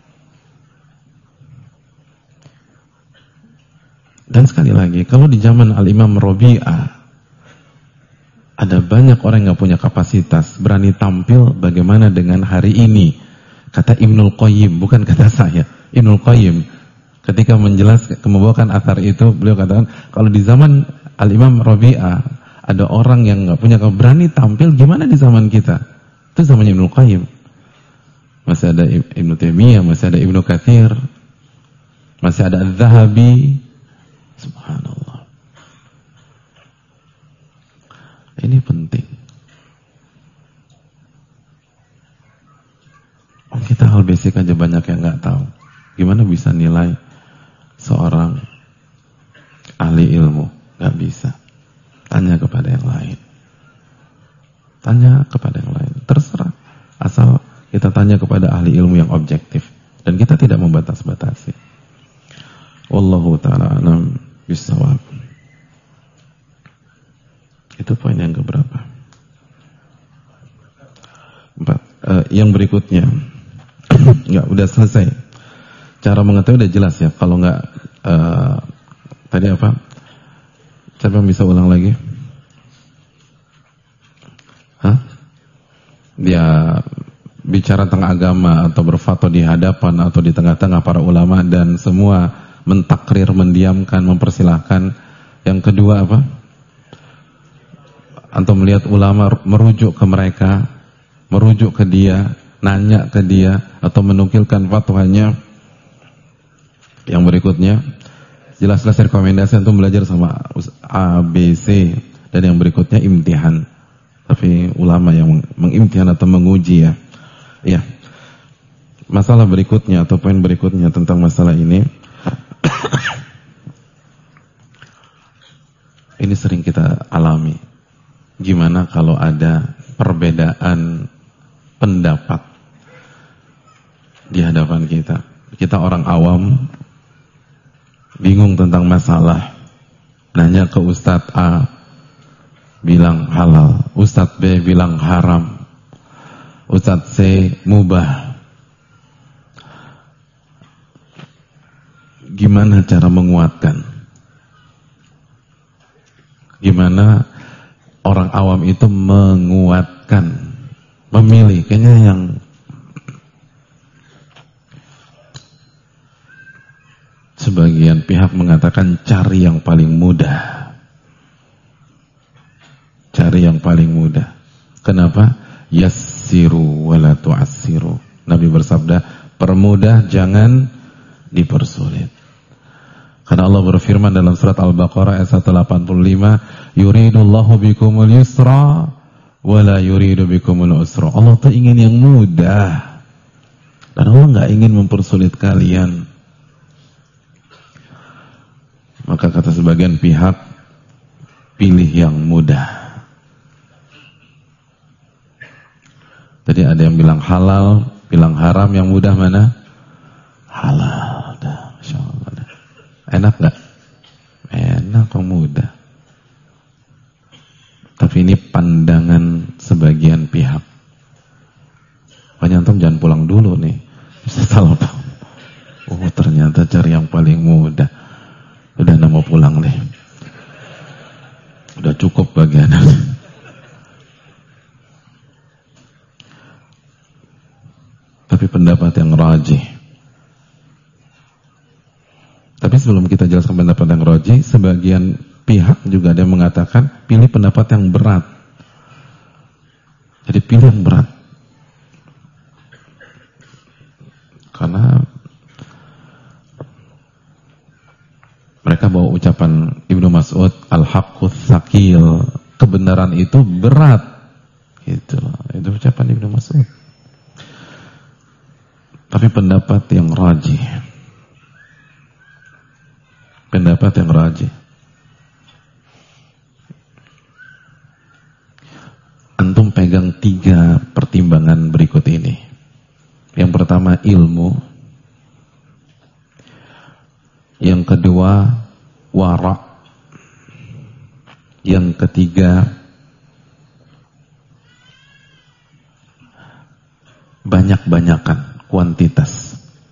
Dan sekali lagi, kalau di zaman Al-Imam Rabi'ah ada banyak orang yang gak punya kapasitas berani tampil, bagaimana dengan hari ini? Kata Ibnul Qayyim, bukan kata saya. Ibnul Qayyim ketika menjelaskan, membawakan athar itu, beliau katakan kalau di zaman Al-Imam Rabi'ah ada orang yang gak punya berani tampil, gimana di zaman kita? Itu zamannya Ibnul Qayyim. Masih ada Ibnu Taimiyah, masih ada Ibnu Katsir, masih ada Az-Zahabi. Subhanallah. Ini penting. Kita hal basic aja banyak yang nggak tahu. Gimana bisa nilai seorang ahli ilmu? Nggak bisa. Tanya kepada yang lain. Tanya kepada yang lain. Terserah. Asal kita tanya kepada ahli ilmu yang objektif. Dan kita tidak membatas-batasi. Wallahu ta'ala a'lam bishawab. Itu poin yang keberapa? 4. yang berikutnya. Enggak, udah selesai. Cara mengetahui udah jelas ya. Kalau enggak tadi apa? Siapa yang bisa ulang lagi? Hah? Dia bicara tentang agama atau berfatwa di hadapan atau di tengah-tengah para ulama dan semua mentakrir, mendiamkan, mempersilahkan. Yang kedua apa? Antum melihat ulama merujuk ke mereka, merujuk ke dia, nanya ke dia atau menukilkan fatwanya. Yang berikutnya, jelas-jelas rekomendasi antum belajar sama A, B, C, dan yang berikutnya imtihan. Tapi ulama yang mengimtihan atau menguji ya. Ya. Masalah berikutnya atau poin berikutnya tentang masalah ini. Ini sering kita alami. Gimana kalau ada perbedaan pendapat di hadapan kita? Kita orang awam, bingung tentang masalah, nanya ke Ustadz A, bilang halal, Ustadz B bilang haram, Ustadz C mubah. Gimana cara menguatkan? Gimana orang awam itu menguatkan, memilih? Kayaknya yang sebagian pihak mengatakan cari yang paling mudah. Cari yang paling mudah. Kenapa? Yassiru wala tu'assiru. Nabi bersabda, permudah jangan dipersulit. Karena Allah berfirman dalam surat Al-Baqarah ayat 185, yuridullahu bikumul yusra wala yuridu bikumul usra. Allah tuh ingin yang mudah. Dan Allah enggak ingin mempersulit kalian. Maka kata sebagian pihak, pilih yang mudah. Jadi ada yang bilang halal, bilang haram, yang mudah mana? Halal. Masya Allah. Enak gak? Enak kok, mudah. Tapi ini pandangan sebagian pihak. Makanya antum jangan pulang dulu nih. Bisa salah paham. Oh ternyata cari yang paling mudah. Udah mau pulang deh. Udah cukup bagian. Tapi pendapat yang rajih. Tapi sebelum kita jelaskan pendapat yang rajih, sebagian pihak juga ada yang mengatakan pilih pendapat yang berat. Jadi pilih yang berat. Karena mereka bawa ucapan Ibnu Mas'ud, al-haqqu tsaqil, kebenaran itu berat. Gitu. Itu ucapan Ibnu Mas'ud. Tapi pendapat yang rajih, pendapat yang rajih, antum pegang 3 pertimbangan berikut ini. Yang pertama ilmu, yang kedua wara', yang ketiga banyak-banyakan, kuantitas.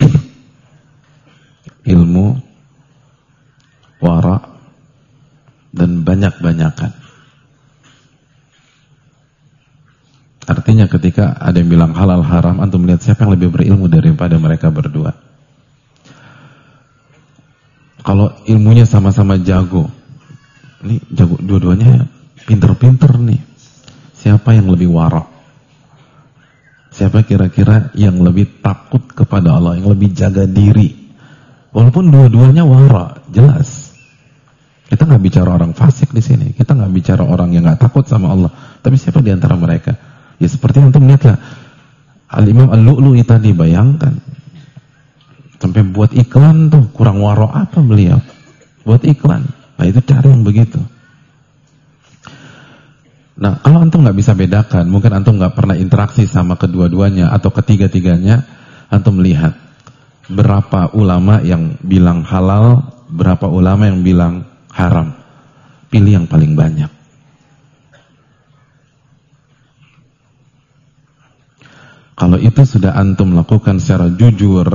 Ilmu, wara', dan banyak-banyakan. Artinya ketika ada yang bilang halal haram, antum melihat siapa yang lebih berilmu daripada mereka berdua. Kalau ilmunya sama-sama jago, ini jago dua-duanya, pinter-pinter nih. Siapa yang lebih wara'? Siapa kira-kira yang lebih takut kepada Allah, yang lebih jaga diri? Walaupun dua-duanya wara, jelas. Kita nggak bicara orang fasik di sini. Kita nggak bicara orang yang nggak takut sama Allah. Tapi siapa di antara mereka? Ya seperti yang antum lihatlah. Al-Imam Al-Lu'lu'i tadi, bayangkan. Sampai buat iklan tuh, kurang wara apa beliau? Buat iklan. Nah itu cara yang begitu. Nah, kalau antum nggak bisa bedakan, mungkin antum nggak pernah interaksi sama kedua-duanya atau ketiga-tiganya, antum lihat berapa ulama yang bilang halal, berapa ulama yang bilang haram. Pilih yang paling banyak. Kalau itu sudah antum lakukan secara jujur,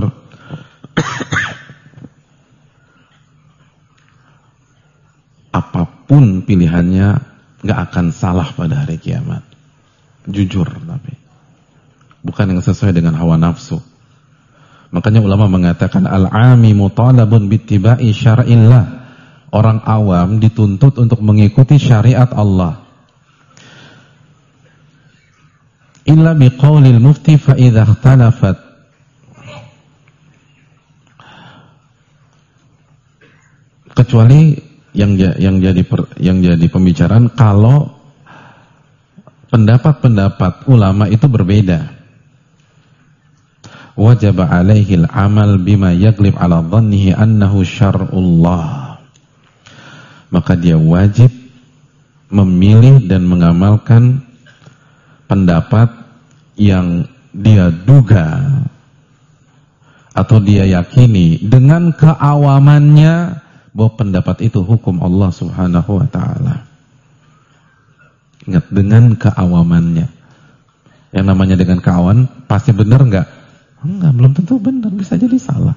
apapun pilihannya gak akan salah pada hari kiamat. Jujur, tapi bukan yang sesuai dengan hawa nafsu. Makanya ulama mengatakan al-'ami mutalabun bittiba'i syar'illah. Orang awam dituntut untuk mengikuti syariat Allah. Illa biqaulil mufti fa idza ikhtalafat. Kecuali yang jadi pembicaraan kalau pendapat-pendapat ulama itu berbeda. Wajib alaihi al-amal bima yaglib ala dhannihi annahu syar'ullah. Maka dia wajib memilih dan mengamalkan pendapat yang dia duga atau dia yakini dengan keawamannya bahwa pendapat itu hukum Allah Subhanahu wa ta'ala. Ingat, dengan keawamannya. Yang namanya dengan keawaman pasti benar enggak? Enggak, belum tentu benar, bisa jadi salah.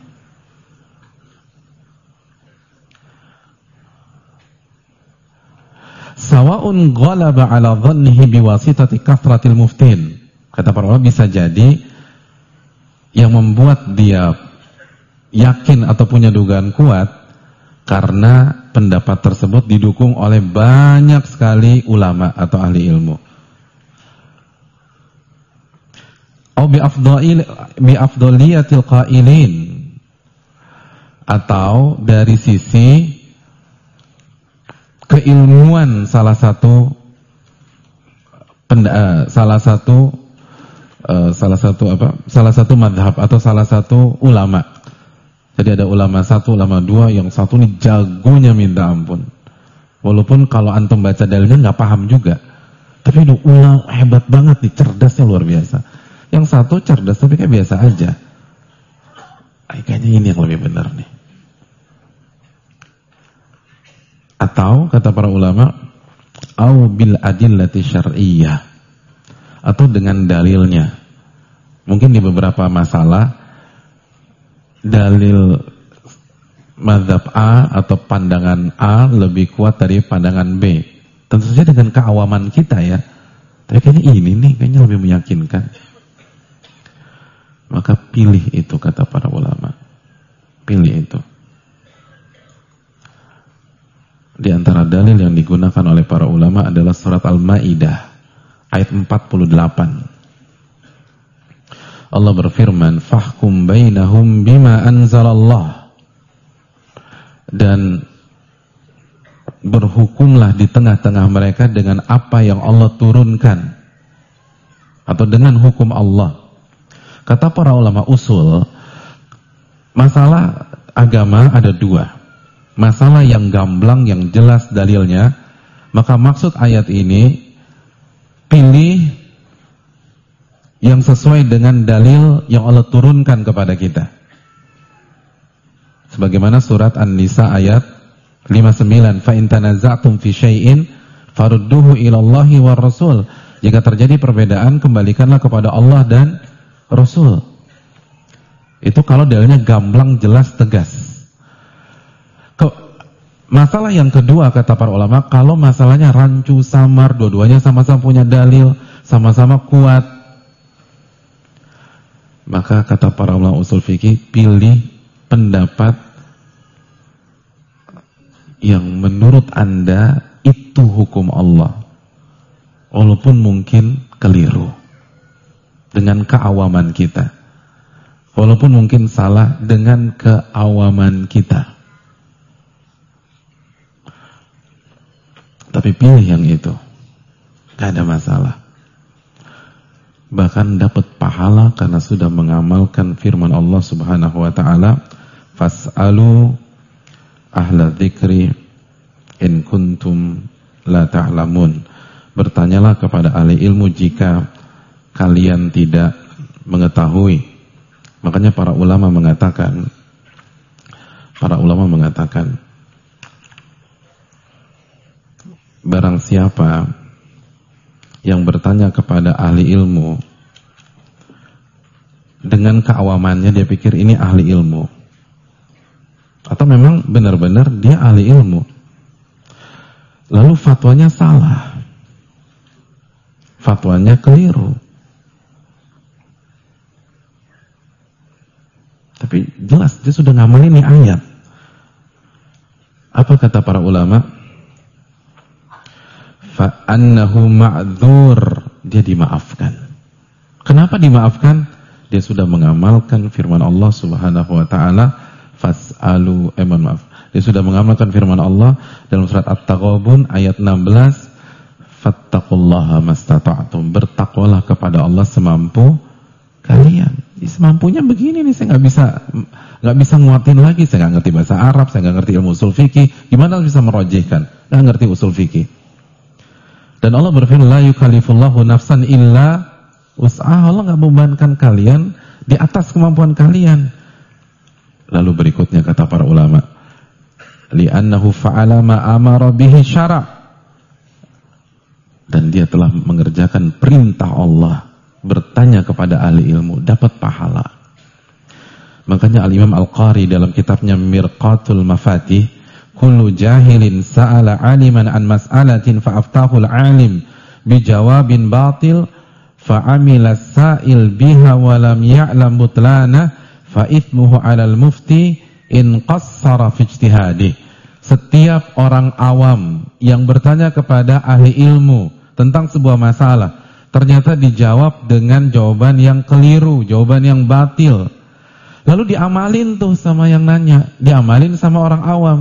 Sawa'un ghalaba ala dhannihi biwasitati kathratil muftin. Kata para ulama, bisa jadi yang membuat dia yakin atau punya dugaan kuat karena pendapat tersebut didukung oleh banyak sekali ulama atau ahli ilmu. Au bi afdaliyatil qailin, atau dari sisi keilmuan salah satu madhab atau salah satu ulama. Jadi ada ulama satu, ulama dua, yang satu ini jagonya minta ampun. Walaupun kalau antum baca dalilnya nggak paham juga, tapi ini ulama hebat banget nih, cerdasnya luar biasa. Yang satu cerdas tapi kayak biasa aja. Kayaknya ini yang lebih benar nih. Atau kata para ulama, au bil adillati syar'iyyah, atau dengan dalilnya. Mungkin di beberapa masalah dalil mazhab A atau pandangan A lebih kuat dari pandangan B. Tentu saja dengan keawaman kita ya. Tapi kayaknya ini nih kayaknya lebih meyakinkan. Maka pilih itu, kata para ulama. Pilih itu. Di antara dalil yang digunakan oleh para ulama adalah surat Al-Maidah ayat 48. Allah berfirman, "Fahkum bainahum bima anzalallah." Dan berhukumlah di tengah-tengah mereka dengan apa yang Allah turunkan, atau dengan hukum Allah. Kata para ulama usul, masalah agama ada dua. Masalah yang gamblang, yang jelas dalilnya, maka maksud ayat ini, pilih yang sesuai dengan dalil yang Allah turunkan kepada kita. Sebagaimana surat An-Nisa ayat 59, fa in tanaza'tum fi syai'in farudduhu ila Allahi war Rasul. Jika terjadi perbedaan, kembalikanlah kepada Allah dan Rasul. Itu kalau dalilnya gamblang, jelas, tegas. Masalah yang kedua, kata para ulama, kalau masalahnya rancu samar, dua-duanya sama-sama punya dalil, sama-sama kuat, maka kata para ulama usul fikih, pilih pendapat yang menurut Anda itu hukum Allah, walaupun mungkin keliru dengan keawaman kita, walaupun mungkin salah dengan keawaman kita. Tapi pilih yang itu, gak ada masalah. Bahkan dapat pahala karena sudah mengamalkan firman Allah Subhanahu wa ta'ala, fas'alu ahla dzikri in kuntum la ta'lamun. Bertanyalah kepada ahli ilmu jika kalian tidak mengetahui. Makanya para ulama mengatakan, barang siapa yang bertanya kepada ahli ilmu dengan keawamannya dia pikir ini ahli ilmu. Atau memang benar-benar dia ahli ilmu. Lalu fatwanya salah. Fatwanya keliru. Tapi jelas dia sudah ngamalin ini ayat. Apa kata para ulama? Fa'annahu ma'dzur, dia dimaafkan. Kenapa dimaafkan? Dia sudah mengamalkan firman Allah Subhanahu wa taala, fas'alu maaf. Dia sudah mengamalkan firman Allah dalam surat At-Taghabun ayat 16, fattaqullaha mastata'tum, bertakwalah kepada Allah semampu kalian. Semampunya begini nih, saya nggak bisa nguatin lagi, saya nggak ngerti bahasa Arab, saya nggak ngerti ilmu usul fikih, gimana bisa merojihkan? Nggak ngerti usul fikih. Dan Allah berfirman, la yukallifullahu nafsan illa wus'aha. Allah nggak membebankan kalian di atas kemampuan kalian. Lalu berikutnya kata para ulama, li'annahu fa'ala ma amara bihi syara', dan dia telah mengerjakan perintah Allah, bertanya kepada ahli ilmu, dapat pahala. Makanya Al-Imam Al-Qari dalam kitabnya Mirqatul Mafatih, kullu jahilin sa'ala aliman an mas'alatin fa'aftahul alim bijawabin batil fa'amila sa'il biha walam ya'lam butlana fa'ithmuhu 'alal mufti in qassara fi ijtihadi. Setiap orang awam yang bertanya kepada ahli ilmu tentang sebuah masalah, ternyata dijawab dengan jawaban yang keliru, jawaban yang batil, lalu diamalin tuh sama yang nanya, diamalin sama orang awam,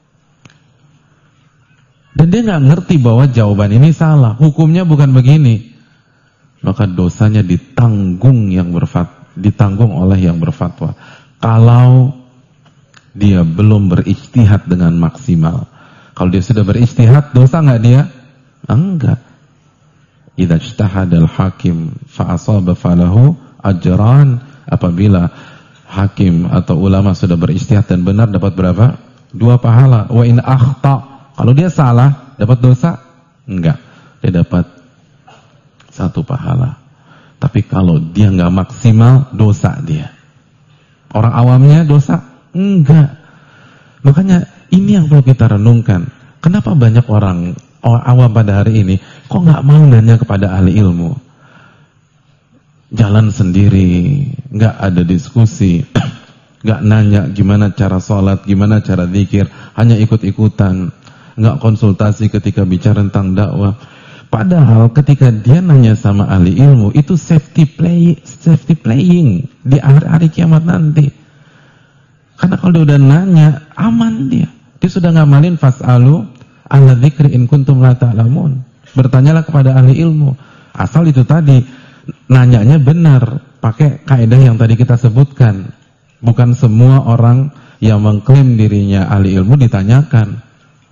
dan dia nggak ngerti bahwa jawaban ini salah, hukumnya bukan begini, maka dosanya ditanggung oleh yang berfatwa. Kalau dia belum berijtihad dengan maksimal. Kalau dia sudah berijtihad, dosa nggak dia? Enggak. Idza ijtahadal hakim fa asaba falahu ajran. Apabila hakim atau ulama sudah berijtihad dan benar, dapat berapa? 2 pahala. Wa in akhta, kalau dia salah, dapat dosa? Enggak. Dia dapat 1 pahala. Tapi kalau dia nggak maksimal, dosa dia. Orang awamnya dosa? Enggak. Makanya ini yang perlu kita renungkan. Kenapa banyak orang awam pada hari ini kok nggak mau nanya kepada ahli ilmu? Jalan sendiri, nggak ada diskusi, nggak nanya gimana cara sholat, gimana cara zikir, hanya ikut-ikutan, nggak konsultasi ketika bicara tentang dakwah. Padahal ketika dia nanya sama ahli ilmu, itu safety playing di hari kiamat nanti. Karena kalau dia udah nanya, aman dia. Dia sudah ngamalin fas'alu ahla dzikri in kuntum la ta'lamun. Bertanyalah kepada ahli ilmu. Asal itu tadi, nanyanya benar, pakai kaidah yang tadi kita sebutkan. Bukan semua orang yang mengklaim dirinya ahli ilmu ditanyakan.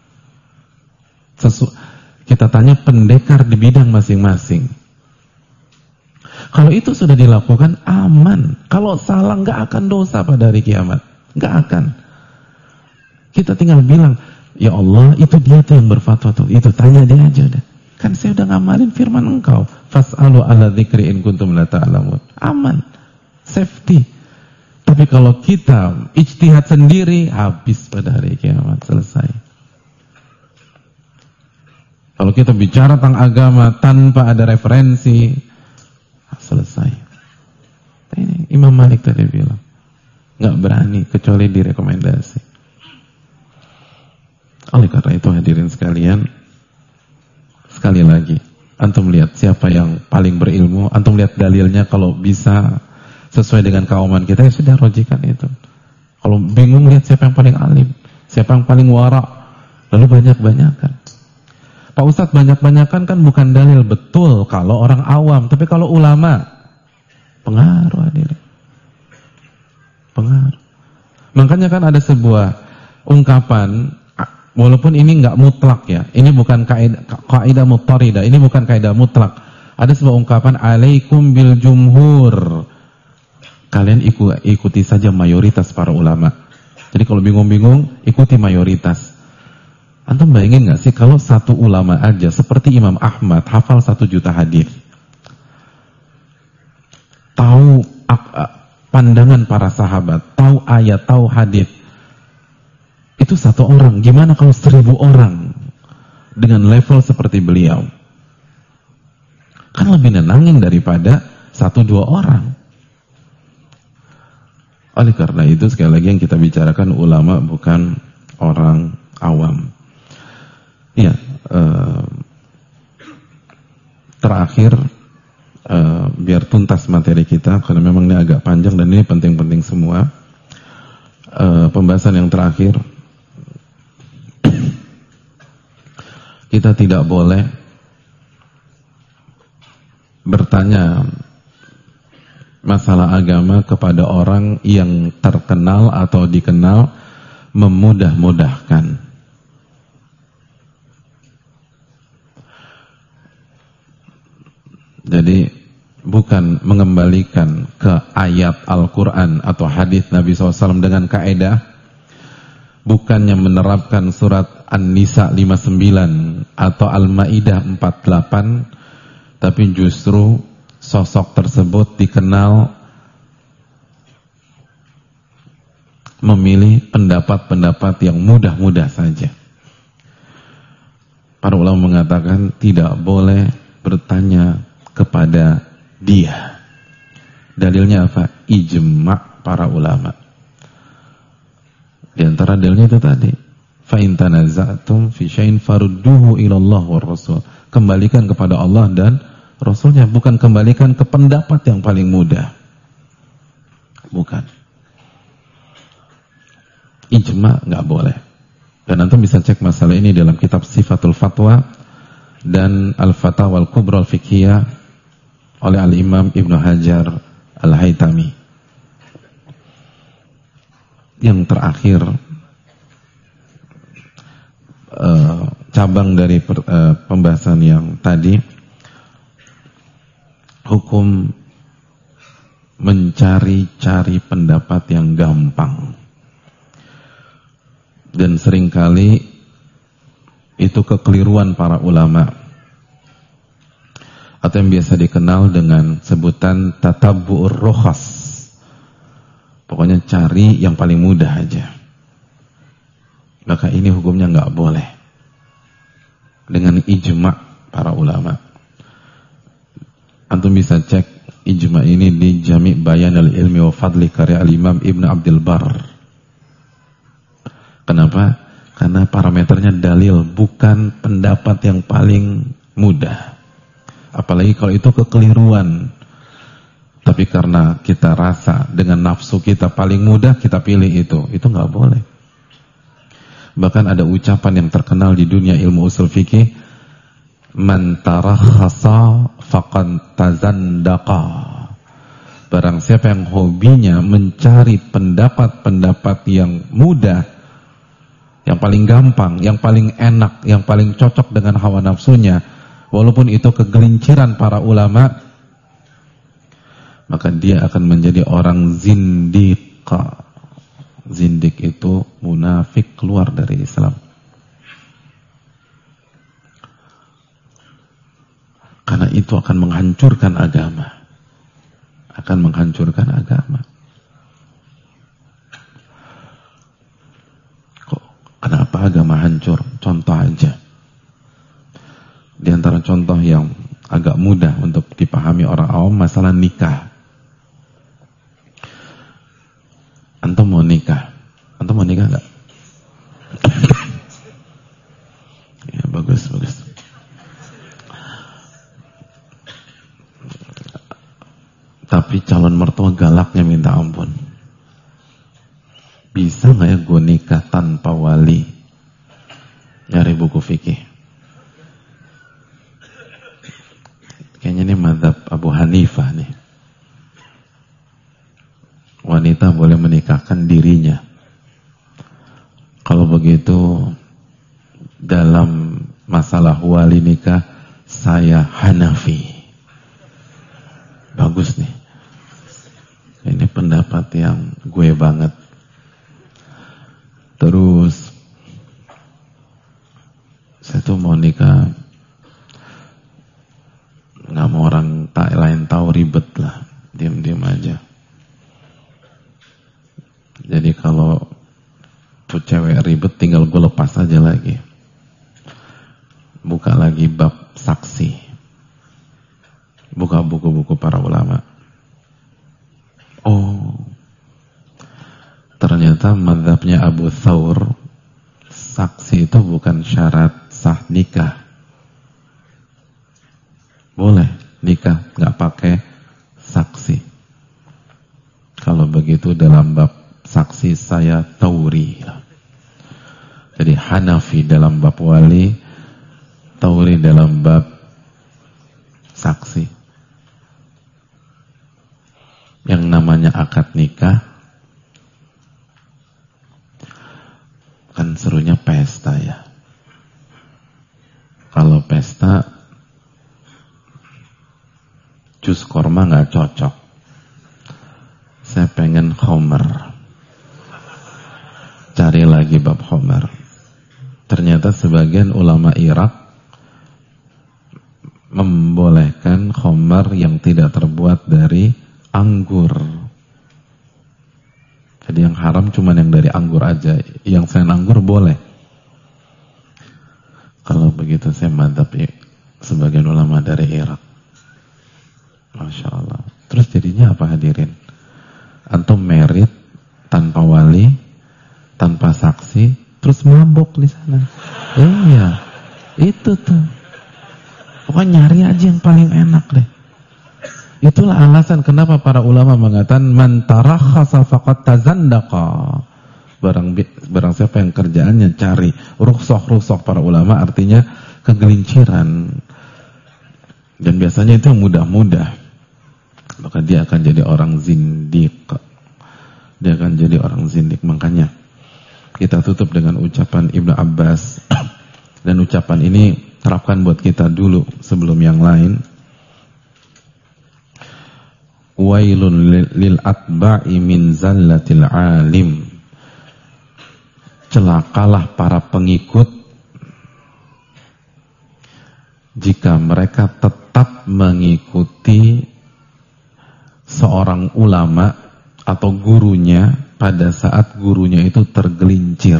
Kita tanya pendekar di bidang masing-masing. Kalau itu sudah dilakukan, aman. Kalau salah, nggak akan dosa pada hari kiamat. Nggak akan. Kita tinggal bilang, ya Allah, itu dia tuh yang berfatwa tuh. Itu tanya dia aja deh. Kan saya udah ngamalin firman engkau. Fas'alu ala dzikri in kuntum la ta'lamun. Aman. Safety. Tapi kalau kita ijtihad sendiri, habis pada hari kiamat, selesai. Kalau kita bicara tentang agama tanpa ada referensi, selesai. Ini Imam Malik tadi bilang, nggak berani kecuali direkomendasi. Oleh karena itu hadirin sekalian, sekali lagi, antum lihat siapa yang paling berilmu, antum lihat dalilnya, kalau bisa sesuai dengan kauman kita, ya sudah rojikan itu. Kalau bingung, lihat siapa yang paling alim, siapa yang paling wara, lalu banyak-banyakan. Pak Ustadz, banyak-banyakan kan bukan dalil, betul kalau orang awam, tapi kalau ulama, pengaruh hadirin. Pengaruh. Makanya kan ada sebuah ungkapan, walaupun ini nggak mutlak ya, ini bukan kaidah muttaridah, ini bukan kaidah mutlak. Ada sebuah ungkapan, alaikum bil jumhur. Kalian ikuti saja mayoritas para ulama. Jadi kalau bingung-bingung, ikuti mayoritas. Antum bayangin nggak sih kalau satu ulama aja seperti Imam Ahmad hafal 1 juta hadis, tahu pandangan para sahabat, tahu ayat, tahu hadis. Itu satu orang. Gimana kalau 1000 orang dengan level seperti beliau? Kan lebih nenangin daripada 1-2 orang. Oleh karena itu sekali lagi yang kita bicarakan ulama bukan orang awam. Ya, terakhir biar tuntas materi kita karena memang ini agak panjang dan ini penting-penting semua. Pembahasan yang terakhir, kita tidak boleh bertanya masalah agama kepada orang yang terkenal atau dikenal memudah-mudahkan. Jadi bukan mengembalikan ke ayat Al-Quran atau hadis Nabi SAW dengan kaedah, bukannya menerapkan surat An-Nisa 59 atau Al-Ma'idah 48, tapi justru sosok tersebut dikenal memilih pendapat-pendapat yang mudah-mudah saja. Para ulama mengatakan tidak boleh bertanya kepada dia. Dalilnya apa? Ijma' para ulama. Di antara dalilnya itu tadi, fa in tanaza'tum fi syai'in farudduhu ila Allah war Rasul. Kembalikan kepada Allah dan Rasulnya, bukan kembalikan ke pendapat yang paling mudah. Bukan. Ijma' nggak boleh. Dan antum bisa cek masalah ini dalam kitab Sifatul Fatwa dan Al-Fatawa Al-Kubra Al-Fiqhiyah oleh Al-Imam Ibnu Hajar Al-Haytami. Yang terakhir, cabang dari pembahasan yang tadi, hukum mencari-cari pendapat yang gampang. Dan seringkali itu kekeliruan para ulama, atau yang biasa dikenal dengan sebutan tatabbu'ur rukhas. Pokoknya cari yang paling mudah aja. Maka ini hukumnya nggak boleh. Dengan ijma' para ulama. Antum bisa cek ijma' ini di Jami' Bayan al-Ilmi wa Fadli karya al-Imam Ibn Abdul Barr. Kenapa? Karena parameternya dalil, bukan pendapat yang paling mudah. Apalagi kalau itu kekeliruan. Tapi karena kita rasa dengan nafsu kita paling mudah, kita pilih itu. Itu nggak boleh. Bahkan ada ucapan yang terkenal di dunia ilmu usul fikih, man tarakhasa faqad tazandaqa. Barang siapa yang hobinya mencari pendapat-pendapat yang mudah, yang paling gampang, yang paling enak, yang paling cocok dengan hawa nafsunya, walaupun itu kegelinciran para ulama, maka dia akan menjadi orang zindiq. Zindiq itu munafik, keluar dari Islam. Karena itu akan menghancurkan agama. Akan menghancurkan agama. Kok kenapa agama hancur? Contoh aja. Di antara contoh yang agak mudah untuk dipahami orang awam, masalah nikah. Antum mau nikah? Antum mau nikah enggak? Ya, bagus, bagus. Tapi calon mertua galaknya minta ampun. Bisa nggak ya gue nikah tanpa wali? Nyari buku fikih. Kayaknya ini mazhab Abu Hanifah nih. Wanita boleh menikahkan dirinya. Kalau begitu, dalam masalah wali nikah, saya Hanafi. Bagus nih. Ini pendapat yang gue banget. Terus, saya tuh mau nikah, nggak mau orang lain tahu, ribet lah. Diam-diam aja. buka lagi bab saksi. Buka buku-buku para ulama. Oh, ternyata mazhabnya Abu Thawr, saksi itu bukan syarat sah nikah. Boleh nikah nggak pakai saksi. Kalau begitu dalam bab saksi saya Tauri. Jadi Hanafi dalam bab wali, Tauri dalam bab saksi. Yang namanya akad nikah kan serunya pesta ya. Kalau pesta jus korma nggak cocok. Saya pengen khomer. Cari lagi bab khomer. Ternyata sebagian ulama Irak membolehkan khomer yang tidak terbuat dari anggur. Jadi yang haram cuma yang dari anggur aja. Yang selain anggur boleh. Kalau begitu saya mantap ya, sebagian ulama dari Irak. Masya Allah. Terus jadinya apa hadirin? Antum merit tanpa wali, tanpa saksi, terus mabok di sana. Iya, itu tuh. Pokoknya nyari aja yang paling enak deh. Itulah alasan kenapa para ulama mengatakan man tarakhasa faqad tazandaqa. Barang siapa yang kerjaannya cari rukhsah para ulama, artinya kegelinciran. Dan biasanya itu mudah-mudah. Maka dia akan jadi orang zindiq. Dia akan jadi orang zindiq. Makanya kita tutup dengan ucapan Ibnu Abbas. Dan ucapan ini terapkan buat kita dulu sebelum yang lain. Wailun lil atba'i min zallatil alim. Celakalah para pengikut jika mereka tetap mengikuti seorang ulama atau gurunya pada saat gurunya itu tergelincir.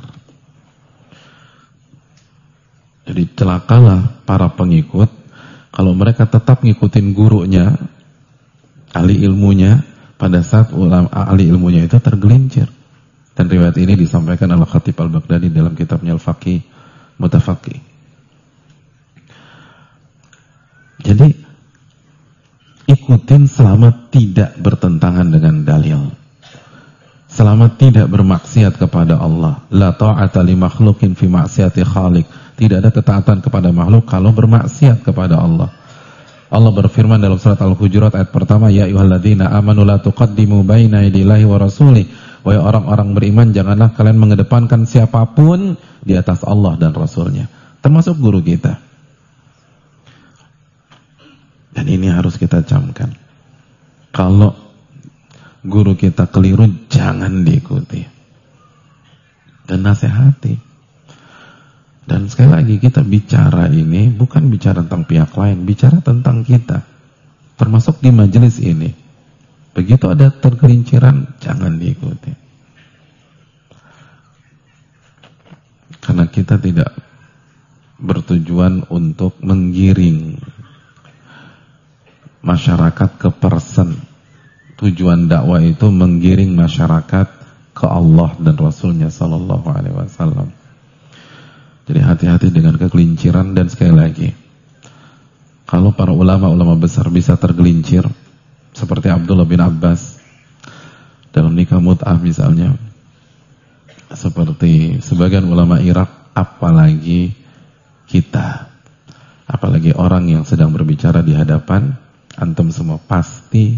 Jadi celakalah para pengikut kalau mereka tetap ngikutin gurunya, ahli ilmunya, pada saat ulama ahli ilmunya itu tergelincir. Dan riwayat ini disampaikan oleh Khatib Al-Baghdadi dalam kitabnya Al-Faqih Mutafaqih. Jadi ikutin selama tidak bertentangan dengan dalil, selama tidak bermaksiat kepada Allah. La ta'ata li makhluqin fi ma'siyati khaliq. Tidak ada ketaatan kepada makhluk kalau bermaksiat kepada Allah. Allah berfirman dalam surat Al-Hujurat ayat pertama, ya ayyuhalladzina amanu la tuqaddimu baina yadillahi wa rasulih. Wahai orang-orang beriman, janganlah kalian mengedepankan siapapun di atas Allah dan Rasulnya, termasuk guru kita. Dan ini harus kita camkan. Kalau guru kita keliru, jangan diikuti. Dan nasihati. Dan sekali lagi kita bicara ini bukan bicara tentang pihak lain, bicara tentang kita. Termasuk di majelis ini. Begitu ada tergelinciran, jangan diikuti. Karena kita tidak bertujuan untuk menggiring masyarakat ke person. Tujuan dakwah itu menggiring masyarakat ke Allah dan Rasulnya Sallallahu Alaihi Wasallam. Jadi hati-hati dengan kegelinciran. Dan sekali lagi, kalau para ulama-ulama besar bisa tergelincir seperti Abdullah bin Abbas dalam nikah mut'ah misalnya, seperti sebagian ulama Irak, apalagi kita, apalagi orang yang sedang berbicara di hadapan antum semua pasti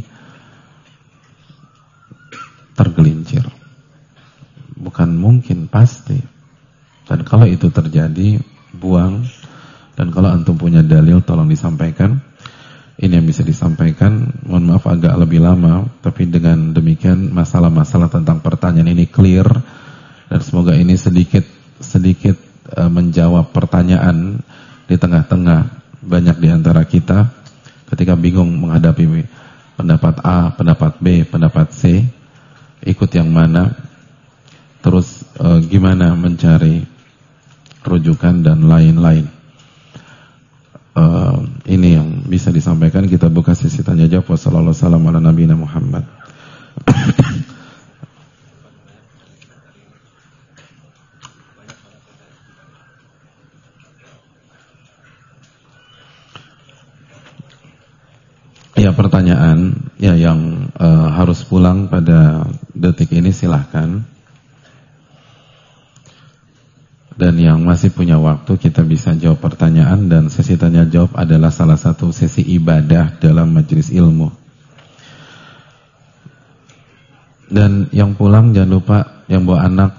tergelincir. Bukan mungkin, pasti. Dan kalau itu terjadi, buang. Dan kalau antum punya dalil, tolong disampaikan. Ini yang bisa disampaikan. Mohon maaf agak lebih lama, tapi dengan demikian masalah-masalah tentang pertanyaan ini clear. Dan semoga ini sedikit menjawab pertanyaan di tengah-tengah banyak di antara kita ketika bingung menghadapi pendapat A, pendapat B, pendapat C, ikut yang mana, terus gimana mencari rujukan dan lain-lain. bisa disampaikan, kita buka sesi tanya jawab. Wassalamualaikum warahmatullahi wabarakatuh. Ya, pertanyaan ya yang harus pulang pada detik ini silahkan. Dan yang masih punya waktu kita bisa jawab pertanyaan, dan sesi tanya jawab adalah salah satu sesi ibadah dalam majelis ilmu. Dan yang pulang jangan lupa yang bawa anak,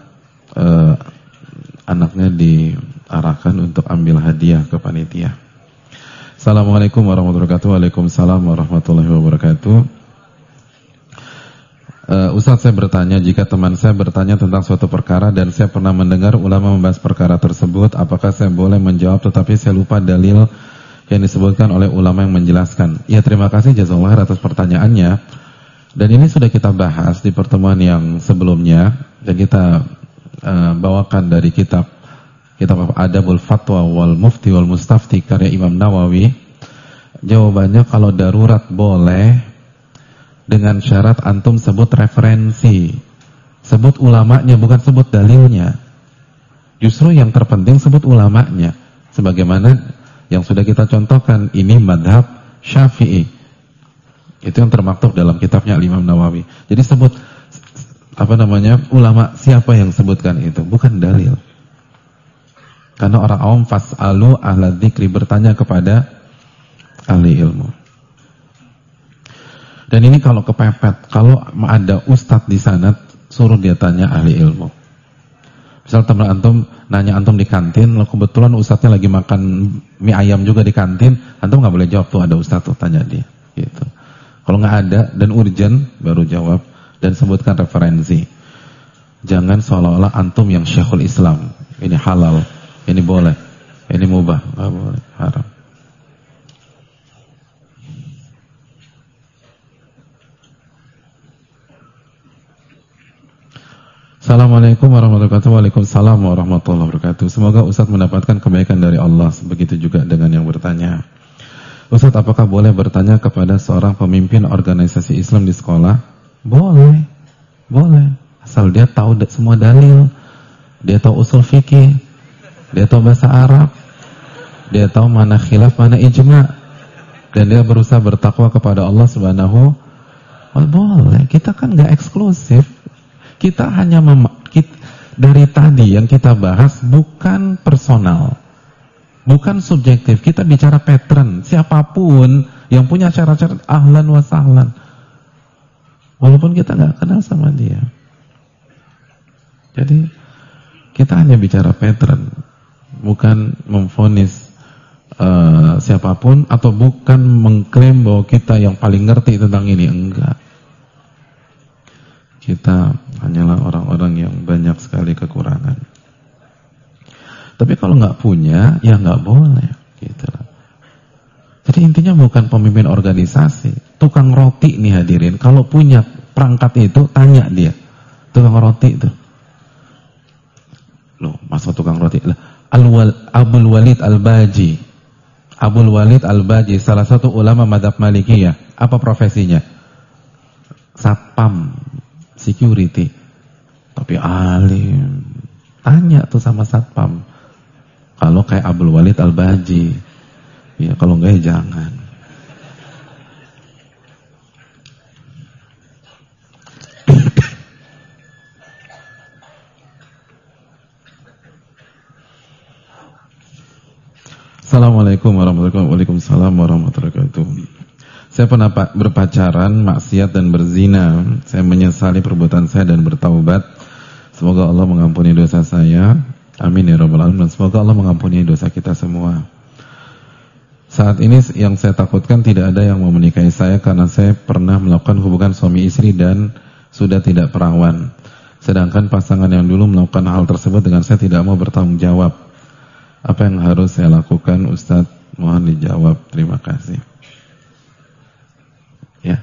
anaknya diarahkan untuk ambil hadiah ke panitia. Assalamualaikum warahmatullahi wabarakatuh. Waalaikumsalam warahmatullahi wabarakatuh. Ustaz, saya bertanya, jika teman saya bertanya tentang suatu perkara dan saya pernah mendengar ulama membahas perkara tersebut, apakah saya boleh menjawab tetapi saya lupa dalil yang disebutkan oleh ulama yang menjelaskan? Ya, terima kasih jazakallah atas pertanyaannya. Dan ini sudah kita bahas di pertemuan yang sebelumnya, dan kita bawakan dari kitab Adabul Fatwa wal Mufti wal Mustafti karya Imam Nawawi. Jawabannya kalau darurat boleh, dengan syarat antum sebut referensi, sebut ulamanya, bukan sebut dalilnya. Justru yang terpenting sebut ulamanya, sebagaimana yang sudah kita contohkan, ini madhab Syafi'i. Itu yang termaktub dalam kitabnya Imam Nawawi. Jadi sebut ulama, siapa yang sebutkan itu, bukan dalil. Karena orang awam fas'alu ahla dzikri, bertanya kepada ahli ilmu. Dan ini kalau kepepet, kalau ada ustadz di sana, suruh dia tanya ahli ilmu. Misal teman antum nanya antum di kantin, lalu kebetulan ustadznya lagi makan mie ayam juga di kantin, antum nggak boleh jawab, tuh ada ustadz tuh, tanya dia. Gitu. Kalau nggak ada dan urgent, baru jawab dan sebutkan referensi. Jangan seolah-olah antum yang syekhul Islam. Ini halal, ini boleh, ini mubah, nggak boleh, haram. Assalamualaikum warahmatullahi wabarakatuh. Waalaikumsalam warahmatullahi wabarakatuh. Semoga Ustadz mendapatkan kebaikan dari Allah. Begitu juga dengan yang bertanya. Ustadz, apakah boleh bertanya kepada seorang pemimpin organisasi Islam di sekolah? Boleh, boleh. Asal dia tahu semua dalil, dia tahu usul fikih, dia tahu bahasa Arab, dia tahu mana khilaf, mana ijma, dan dia berusaha bertakwa kepada Allah Subhanahu wa ta'ala. Boleh. Kita kan nggak eksklusif. Kita hanya dari tadi yang kita bahas bukan personal, bukan subjektif. Kita bicara pattern. Siapapun yang punya syarat-syarat, ahlan wa sahlan, walaupun kita nggak kenal sama dia. Jadi kita hanya bicara pattern, bukan memvonis siapapun, atau bukan mengklaim bahwa kita yang paling ngerti tentang ini. Enggak. Kita hanyalah orang-orang yang banyak sekali kekurangan. Tapi kalau nggak punya, ya nggak boleh. Gitu. Jadi intinya bukan pemimpin organisasi, tukang roti nih hadirin. Kalau punya perangkat itu, tanya dia. Tukang roti itu. Loh, maksud tukang roti? Abul Walid Al-Baji. Abul Walid Al-Baji, salah satu ulama madhab Malikiyah. Apa profesinya? Satpam. Security, tapi alim. Tanya tuh sama satpam. Kalau kayak Abdul Walid Al-Baji, ya kalau enggak ya jangan. Assalamualaikum warahmatullahi wabarakatuh. Waalaikumsalam warahmatullahi wabarakatuh. Saya pernah berpacaran, maksiat dan berzina. Saya menyesali perbuatan saya dan bertaubat. Semoga Allah mengampuni dosa saya. Amin ya rabbal alamin. Semoga Allah mengampuni dosa kita semua. Saat ini yang saya takutkan tidak ada yang mau menikahi saya karena saya pernah melakukan hubungan suami istri dan sudah tidak perawan. Sedangkan pasangan yang dulu melakukan hal tersebut dengan saya tidak mau bertanggung jawab. Apa yang harus saya lakukan, Ustadz? Mohon dijawab. Terima kasih. Ya.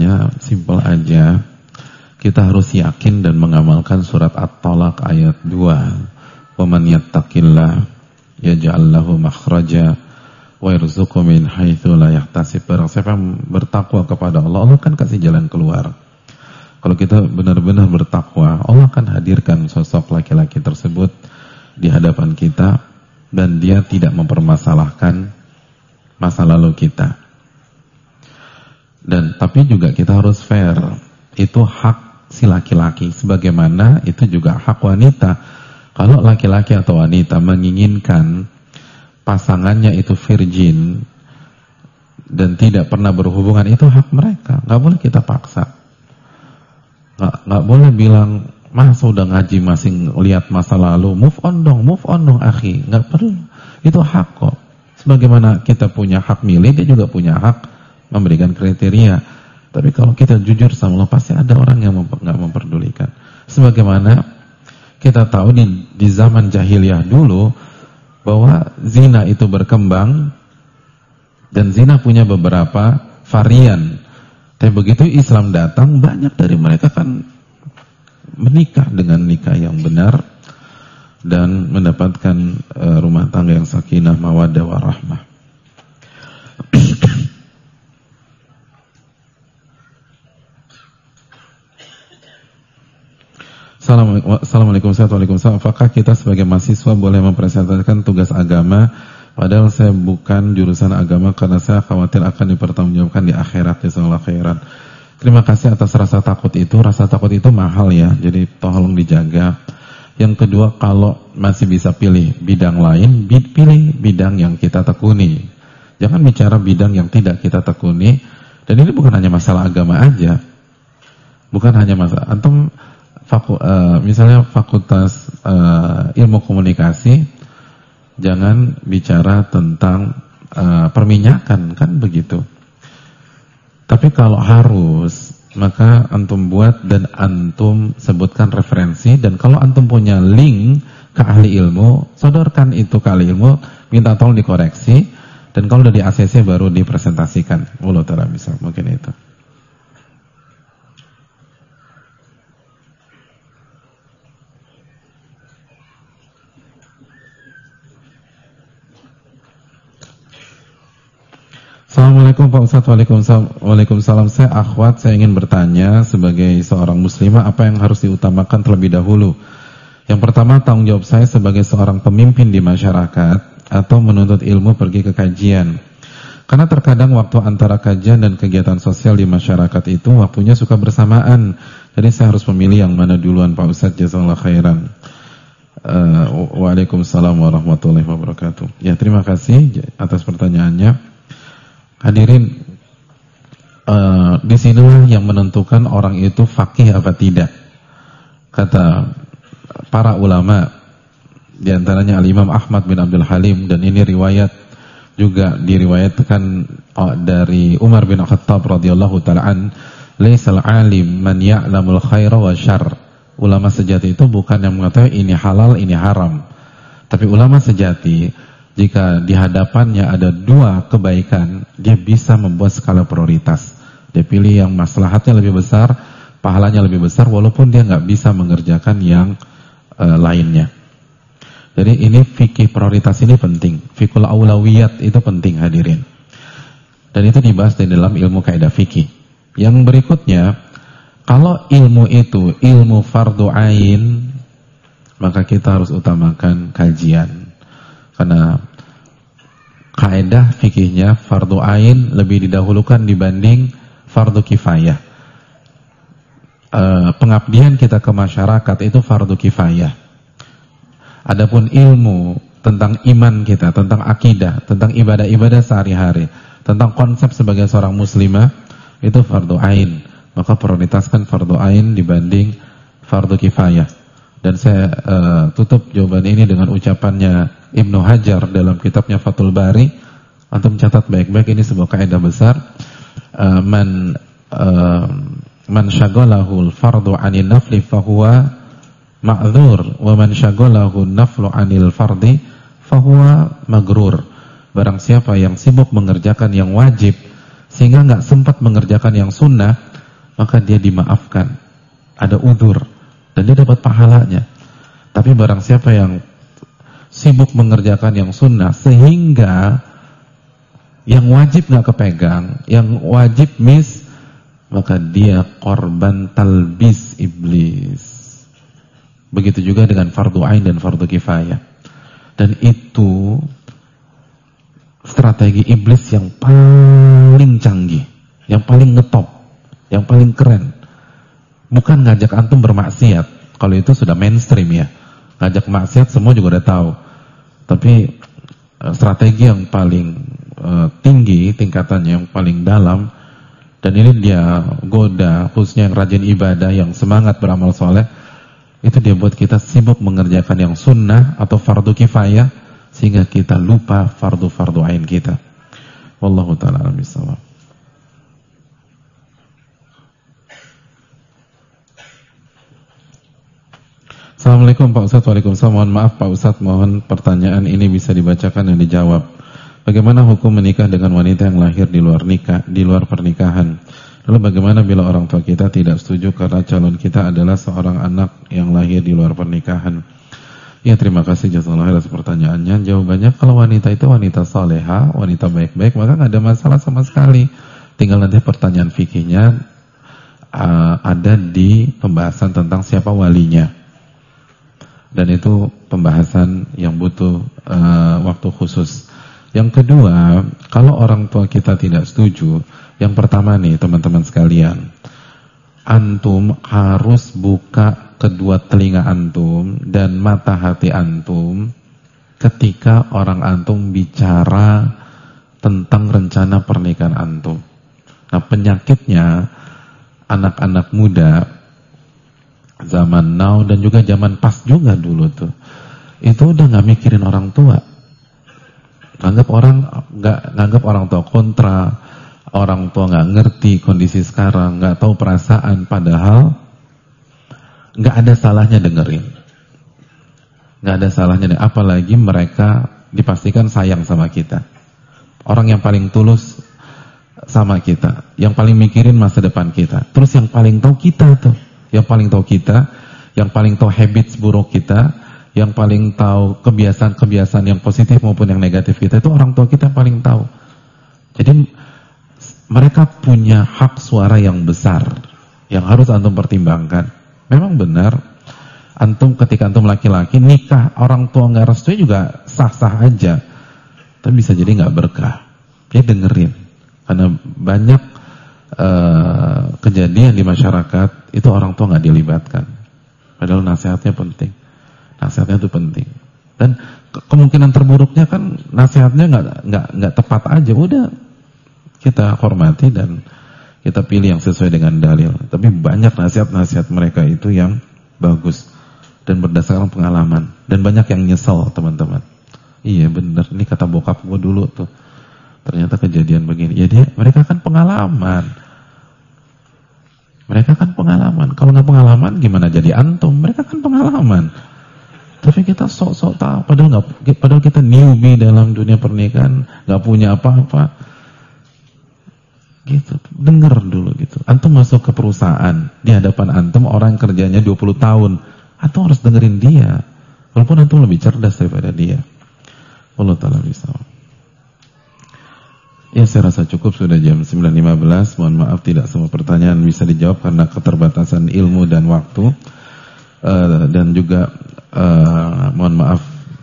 pertanyaannya simpel aja. Kita harus yakin dan mengamalkan surat At-Talaq ayat 2. Wa man yattaqillah yaj'al lahu makhraja wa yarzuqhu min haitsu la yahtasib. Barang siapa yang bertakwa kepada Allah, Allah akan kasih jalan keluar. Kalau kita benar-benar bertakwa, Allah akan hadirkan sosok laki-laki tersebut di hadapan kita dan dia tidak mempermasalahkan masa lalu kita. Dan tapi juga kita harus fair. Itu hak si laki-laki, sebagaimana itu juga hak wanita. Kalau laki-laki atau wanita menginginkan pasangannya itu virgin dan tidak pernah berhubungan, itu hak mereka. Nggak boleh kita paksa. Nggak boleh bilang, masa udah ngaji masih lihat masa lalu, move on dong akhi. Nggak perlu. Itu hak kok. Sebagaimana kita punya hak milih, dia juga punya hak memberikan kriteria. Tapi kalau kita jujur sama Allah, pasti ada orang yang nggak memperdulikan. Sebagaimana kita tahu di zaman jahiliyah dulu bahwa zina itu berkembang dan zina punya beberapa varian. Tapi begitu Islam datang, banyak dari mereka kan menikah dengan nikah yang benar dan mendapatkan rumah tangga yang sakinah, mawaddah, warahmah. Assalamualaikum warahmatullahi wabarakatuh. Apakah kita sebagai mahasiswa boleh mempresentasikan tugas agama padahal saya bukan jurusan agama karena saya khawatir akan dipertanggungjawabkan di akhirat? Jazakallahu khairan. Terima kasih atas rasa takut itu. Rasa takut itu mahal ya, jadi tolong dijaga. Yang kedua, kalau masih bisa pilih bidang lain, pilih bidang yang kita tekuni. Jangan bicara bidang yang tidak kita tekuni. Dan ini bukan hanya masalah agama aja. Bukan hanya masalah antum misalnya fakultas ilmu komunikasi, jangan bicara tentang perminyakan, kan begitu. Tapi kalau harus, maka antum buat dan antum sebutkan referensi. Dan kalau antum punya link ke ahli ilmu, sodorkan itu ke ahli ilmu, minta tolong dikoreksi. Dan kalau udah di ACC baru dipresentasikan. Wallahu ta'ala bisa, mungkin itu. Assalamualaikum Pak Ustadz. Waalaikumsalam. Saya akhwat, saya ingin bertanya sebagai seorang muslimah, apa yang harus diutamakan terlebih dahulu? Yang pertama, tanggung jawab saya sebagai seorang pemimpin di masyarakat atau menuntut ilmu pergi ke kajian. Karena terkadang waktu antara kajian dan kegiatan sosial di masyarakat itu waktunya suka bersamaan. Jadi saya harus memilih yang mana duluan Pak Ustadz. Jazakallahu khairan. Waalaikumsalam warahmatullahi wabarakatuh. Ya, terima kasih atas pertanyaannya. Hadirin, di sinilah yang menentukan orang itu faqih apa tidak. Kata para ulama, di antaranya Al-Imam Ahmad bin Abdul Halim, dan ini riwayat juga diriwayatkan dari Umar bin Khattab radhiyallahu ta'ala an, laisal alim man ya'lamul khaira wa syarr. Ulama sejati itu bukan yang mengatakan ini halal, ini haram. Tapi ulama sejati, jika di hadapannya ada dua kebaikan, dia bisa membuat skala prioritas. Dia pilih yang maslahatnya lebih besar, pahalanya lebih besar, walaupun dia nggak bisa mengerjakan yang lainnya. Jadi ini fikih prioritas ini penting. Fikul aulawiyat itu penting, hadirin. Dan itu dibahas di dalam ilmu kaidah fikih. Yang berikutnya, kalau ilmu itu ilmu fardu ain, maka kita harus utamakan kajian. Karena kaidah fikihnya fardu ain lebih didahulukan dibanding fardu kifayah. Pengabdian kita ke masyarakat itu fardu kifayah. Adapun ilmu tentang iman kita, tentang akidah, tentang ibadah-ibadah sehari-hari, tentang konsep sebagai seorang muslimah, itu fardu ain. Maka prioritaskan fardu ain dibanding fardu kifayah. Dan saya tutup jawaban ini dengan ucapannya Ibnu Hajar dalam kitabnya Fathul Bari. Antum catat baik-baik, ini sebuah kaidah besar. Man syaghalahu al-fardu 'anil nafli fahuwa ma'dzur, wa man syaghalahu an-naflu 'anil fardi fahuwa magrur. Barang siapa yang sibuk mengerjakan yang wajib sehingga enggak sempat mengerjakan yang sunnah, maka dia dimaafkan, ada udzur, dan dia dapat pahalanya. Tapi barang siapa yang sibuk mengerjakan yang sunnah sehingga yang wajib nggak kepegang, yang wajib miss, maka dia korban talbis iblis. Begitu juga dengan fardu ain dan fardu kifayah. Dan itu strategi iblis yang paling canggih, yang paling ngetop, yang paling keren. Bukan ngajak antum bermaksiat, kalau itu sudah mainstream ya. Ngajak maksiat semua juga udah tahu. Tapi strategi yang paling tinggi tingkatannya, yang paling dalam, dan ini dia goda khususnya yang rajin ibadah, yang semangat beramal soleh, itu dia buat kita sibuk mengerjakan yang sunnah atau fardu kifayah sehingga kita lupa fardu-fardu ain kita. Wallahu ta'ala a'lam bishawab. Assalamualaikum Pak Ustadz. Waalaikumsalam. Mohon maaf Pak Ustadz, mohon pertanyaan ini bisa dibacakan dan dijawab. Bagaimana hukum menikah dengan wanita yang lahir di luar pernikahan? Lalu bagaimana bila orang tua kita tidak setuju karena calon kita adalah seorang anak yang lahir di luar pernikahan? Ya, terima kasih jazakallahu khairan atas pertanyaannya. Jawabannya, kalau wanita itu wanita salehah, wanita baik-baik, maka nggak ada masalah sama sekali. Tinggal nanti pertanyaan fikihnya ada di pembahasan tentang siapa walinya. Dan itu pembahasan yang butuh waktu khusus. Yang kedua, kalau orang tua kita tidak setuju, yang pertama nih teman-teman sekalian, antum harus buka kedua telinga antum dan mata hati antum ketika orang antum bicara tentang rencana pernikahan antum. Nah, penyakitnya anak-anak muda zaman now dan juga zaman pas juga dulu tuh, itu udah nggak mikirin orang tua. Nganggap orang tua kontra, orang tua nggak ngerti kondisi sekarang, nggak tahu perasaan, padahal nggak ada salahnya dengerin, nggak ada salahnya. Apalagi mereka dipastikan sayang sama kita, orang yang paling tulus sama kita, yang paling mikirin masa depan kita. Terus yang paling tahu kita tuh, yang paling tahu kita, yang paling tahu habits buruk kita, yang paling tahu kebiasaan-kebiasaan yang positif maupun yang negatif kita, itu orang tua kita yang paling tahu. Jadi mereka punya hak suara yang besar yang harus antum pertimbangkan. Memang benar, antum ketika antum laki-laki nikah orang tua nggak restu juga sah-sah aja, tapi bisa jadi nggak berkah. Dia dengerin, karena banyak kejadian di masyarakat itu orang tua nggak dilibatkan. Padahal nasihatnya penting. Nasihatnya itu penting. Dan kemungkinan terburuknya kan nasihatnya nggak tepat aja. Udah kita hormati dan kita pilih yang sesuai dengan dalil. Tapi banyak nasihat-nasihat mereka itu yang bagus dan berdasarkan pengalaman. Dan banyak yang nyesel, teman-teman. Iya benar, ini kata bokap gue dulu tuh. Ternyata kejadian begini. Ya mereka kan pengalaman. Mereka kan pengalaman. Kalau nggak pengalaman gimana jadi antum? Mereka kan pengalaman. Tapi kita sok-sok tahu, padahal kita newbie dalam dunia pernikahan, nggak punya apa-apa. Gitu, dengar dulu gitu. Antum masuk ke perusahaan, di hadapan antum orang kerjanya 20 tahun, antum harus dengerin dia. Walaupun antum lebih cerdas daripada dia. Allah ta'ala bisa. Ya, saya rasa cukup, sudah jam 9.15. Mohon maaf tidak semua pertanyaan bisa dijawab karena keterbatasan ilmu dan waktu. Dan juga mohon maaf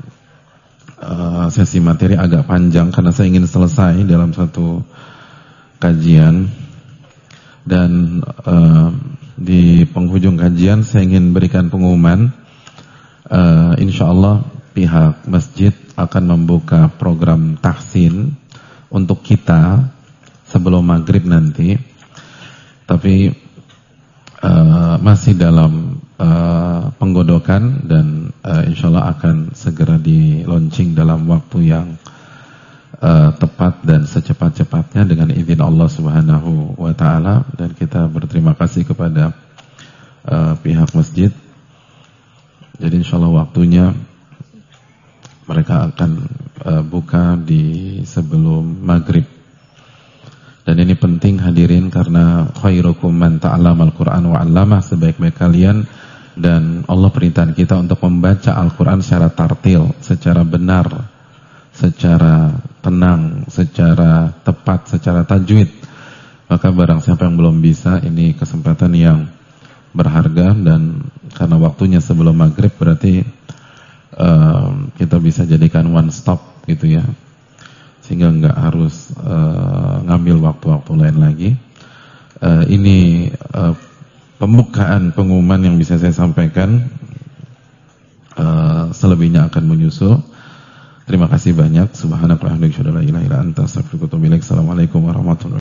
sesi materi agak panjang karena saya ingin selesai dalam satu kajian. Dan di penghujung kajian saya ingin berikan pengumuman. Insyaallah pihak masjid akan membuka program tahsin untuk kita sebelum maghrib nanti, tapi masih dalam penggodokan dan insyaallah akan segera di launching dalam waktu yang tepat dan secepat-cepatnya dengan izin Allah Subhanahu wa taala. Dan kita berterima kasih kepada pihak masjid. Jadi insyaallah waktunya mereka akan buka di sebelum maghrib. Dan Dan ini penting hadirin, karena khairukum man ta'allamal Qur'an wa 'allamah, sebaik-baik kalian. Dan Allah perintahkan kita untuk membaca Al-Quran secara tartil, secara benar, secara tenang, secara tepat, secara tajwid. Maka barang siapa yang belum bisa, ini kesempatan yang berharga. Dan karena waktunya sebelum maghrib, berarti kita bisa jadikan one stop gitu ya, sehingga nggak harus ngambil waktu-waktu lain lagi. Ini pembukaan pengumuman yang bisa saya sampaikan. Selebihnya akan menyusul. Terima kasih banyak. Subhanakallahumma wa bihamdika, asyhadu an la ilaha illa anta, astaghfiruka wa atubu ilaik. Assalamualaikum warahmatullahi wabarakatuh.